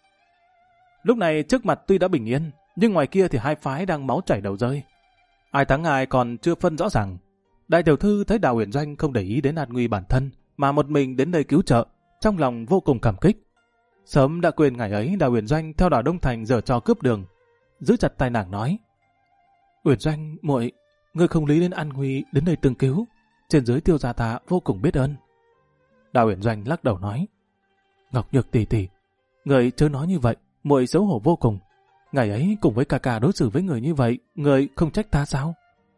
Lúc này trước mặt tuy đã bình yên, nhưng ngoài kia thì hai phái đang máu chảy đầu rơi. Ai thắng ai còn chưa phân rõ ràng. Đại tiểu thư thấy Đào Uyển Doanh không để ý đến an nguy bản thân, mà một mình đến đây cứu trợ, trong lòng vô cùng cảm kích. Sớm đã quên ngày ấy Đào Uyển Doanh theo Đào Đông Thành giở trò cướp đường, giữ chặt tay nàng nói, Uyển Doanh muội, ngươi không lý đến an nguy đến đây tương cứu, trên dưới Tiêu gia ta vô cùng biết ơn. Đào Uyển Doanh lắc đầu nói, Ngọc Nhược tỷ tỷ, người chớ nói như vậy, muội xấu hổ vô cùng. Ngày ấy cùng với ca ca đối xử với người như vậy, người không trách ta sao?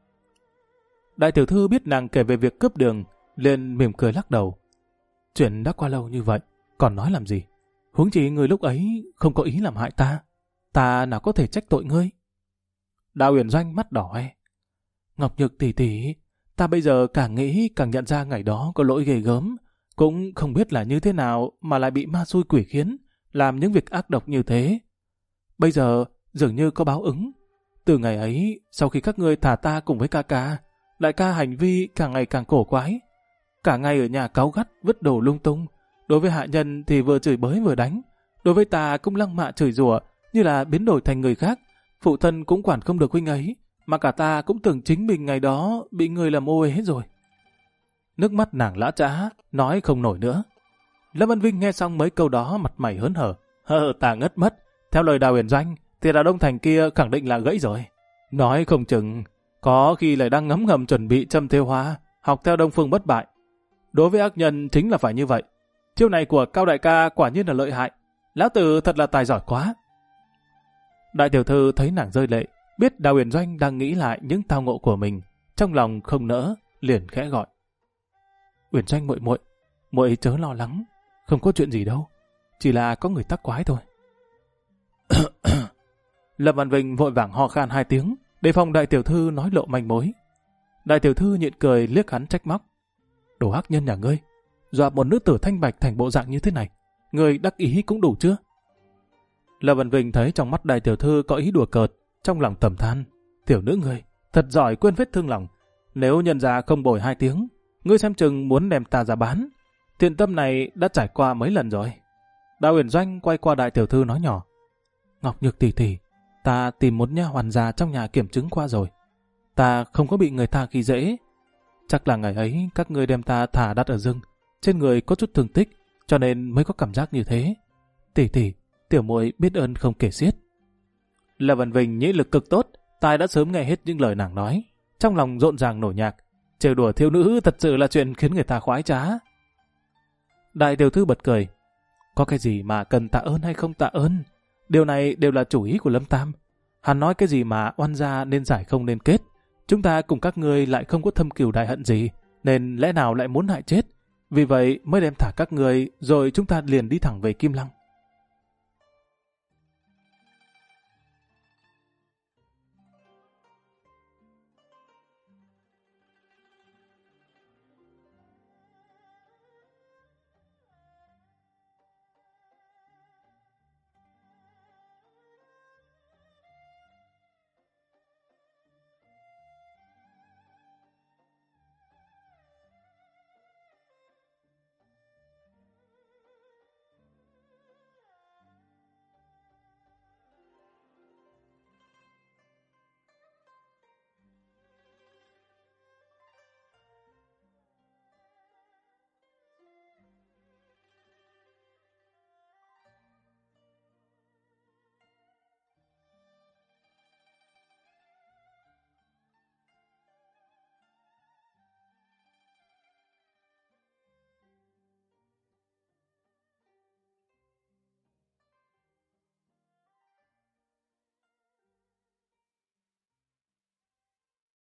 Đại tiểu thư biết nàng kể về việc cướp đường, liền mỉm cười lắc đầu. Chuyện đã qua lâu như vậy, còn nói làm gì? Huống chi người lúc ấy không có ý làm hại ta, ta nào có thể trách tội ngươi? Đào Uyển Doanh mắt đỏ hoe. Ngọc Nhược tỷ tỷ, ta bây giờ càng nghĩ càng nhận ra ngày đó có lỗi ghê gớm, cũng không biết là như thế nào mà lại bị ma xui quỷ khiến, làm những việc ác độc như thế. Bây giờ dường như có báo ứng. Từ ngày ấy, sau khi các ngươi thả ta cùng với ca ca, đại ca hành vi càng ngày càng cổ quái. Cả ngày ở nhà cáu gắt, vứt đồ lung tung. Đối với hạ nhân thì vừa chửi bới vừa đánh. Đối với ta cũng lăng mạ chửi rủa, như là biến đổi thành người khác. Phụ thân cũng quản không được huynh ấy, mà cả ta cũng tưởng chính mình ngày đó bị người làm ô uế rồi. Nước mắt nàng lã chã, nói không nổi nữa. Lâm Văn Vinh nghe xong mấy câu đó mặt mày hớn hở. Ta ngất mất. Theo lời Đào Uyển Doanh thì Đào Đông Thành kia khẳng định là gãy rồi. Nói không chừng, có khi lại đang ngấm ngầm chuẩn bị châm thêu hoa, học theo Đông Phương bất bại. Đối với ác nhân chính là phải như vậy. Chiêu này của Cao đại ca quả nhiên là lợi hại. Lão tử thật là tài giỏi quá. Đại tiểu thư thấy nàng rơi lệ, biết Đào Uyển Doanh đang nghĩ lại những tao ngộ của mình, trong lòng không nỡ, liền khẽ gọi. Uyển Doanh muội muội, muội chớ lo lắng, không có chuyện gì đâu, chỉ là có người tắc quái thôi. Lâm Văn Vinh vội vàng ho khan 2 tiếng, đề phòng đại tiểu thư nói lộ manh mối. Đại tiểu thư nhịn cười liếc hắn trách móc. Đồ ác nhân nhà ngươi, dọa một nữ tử thanh bạch thành bộ dạng như thế này, ngươi đắc ý cũng đủ chưa? Lâm Văn Vinh thấy trong mắt đại tiểu thư có ý đùa cợt, trong lòng thầm than, tiểu nữ ngươi thật giỏi quên vết thương lòng. Nếu nhân ra không bồi 2 tiếng, ngươi xem chừng muốn đem ta ra bán. Thiện tâm này đã trải qua mấy lần rồi. Đào Uyển Doanh quay qua đại tiểu thư nói nhỏ. Ngọc Nhược tỷ tỷ, ta tìm một nha hoàn già trong nhà kiểm chứng qua rồi. Ta không có bị người ta khi dễ. Chắc là ngày ấy các ngươi đem ta thả đặt ở rừng, trên người có chút thương tích, cho nên mới có cảm giác như thế. Tỷ tỷ, tiểu muội biết ơn không kể xiết. Lâm Vân Vinh nhĩ lực cực tốt, tai đã sớm nghe hết những lời nàng nói, trong lòng rộn ràng nổi nhạc. Trêu đùa thiếu nữ thật sự là chuyện khiến người ta khoái trá. Đại tiểu thư bật cười. Có cái gì mà cần tạ ơn hay không tạ ơn? Điều này đều là chủ ý của Lâm Tam. Hắn nói cái gì mà oan gia nên giải không nên kết. Chúng ta cùng các ngươi lại không có thâm cừu đại hận gì, nên lẽ nào lại muốn hại chết. Vì vậy mới đem thả các ngươi, rồi chúng ta liền đi thẳng về Kim Lăng.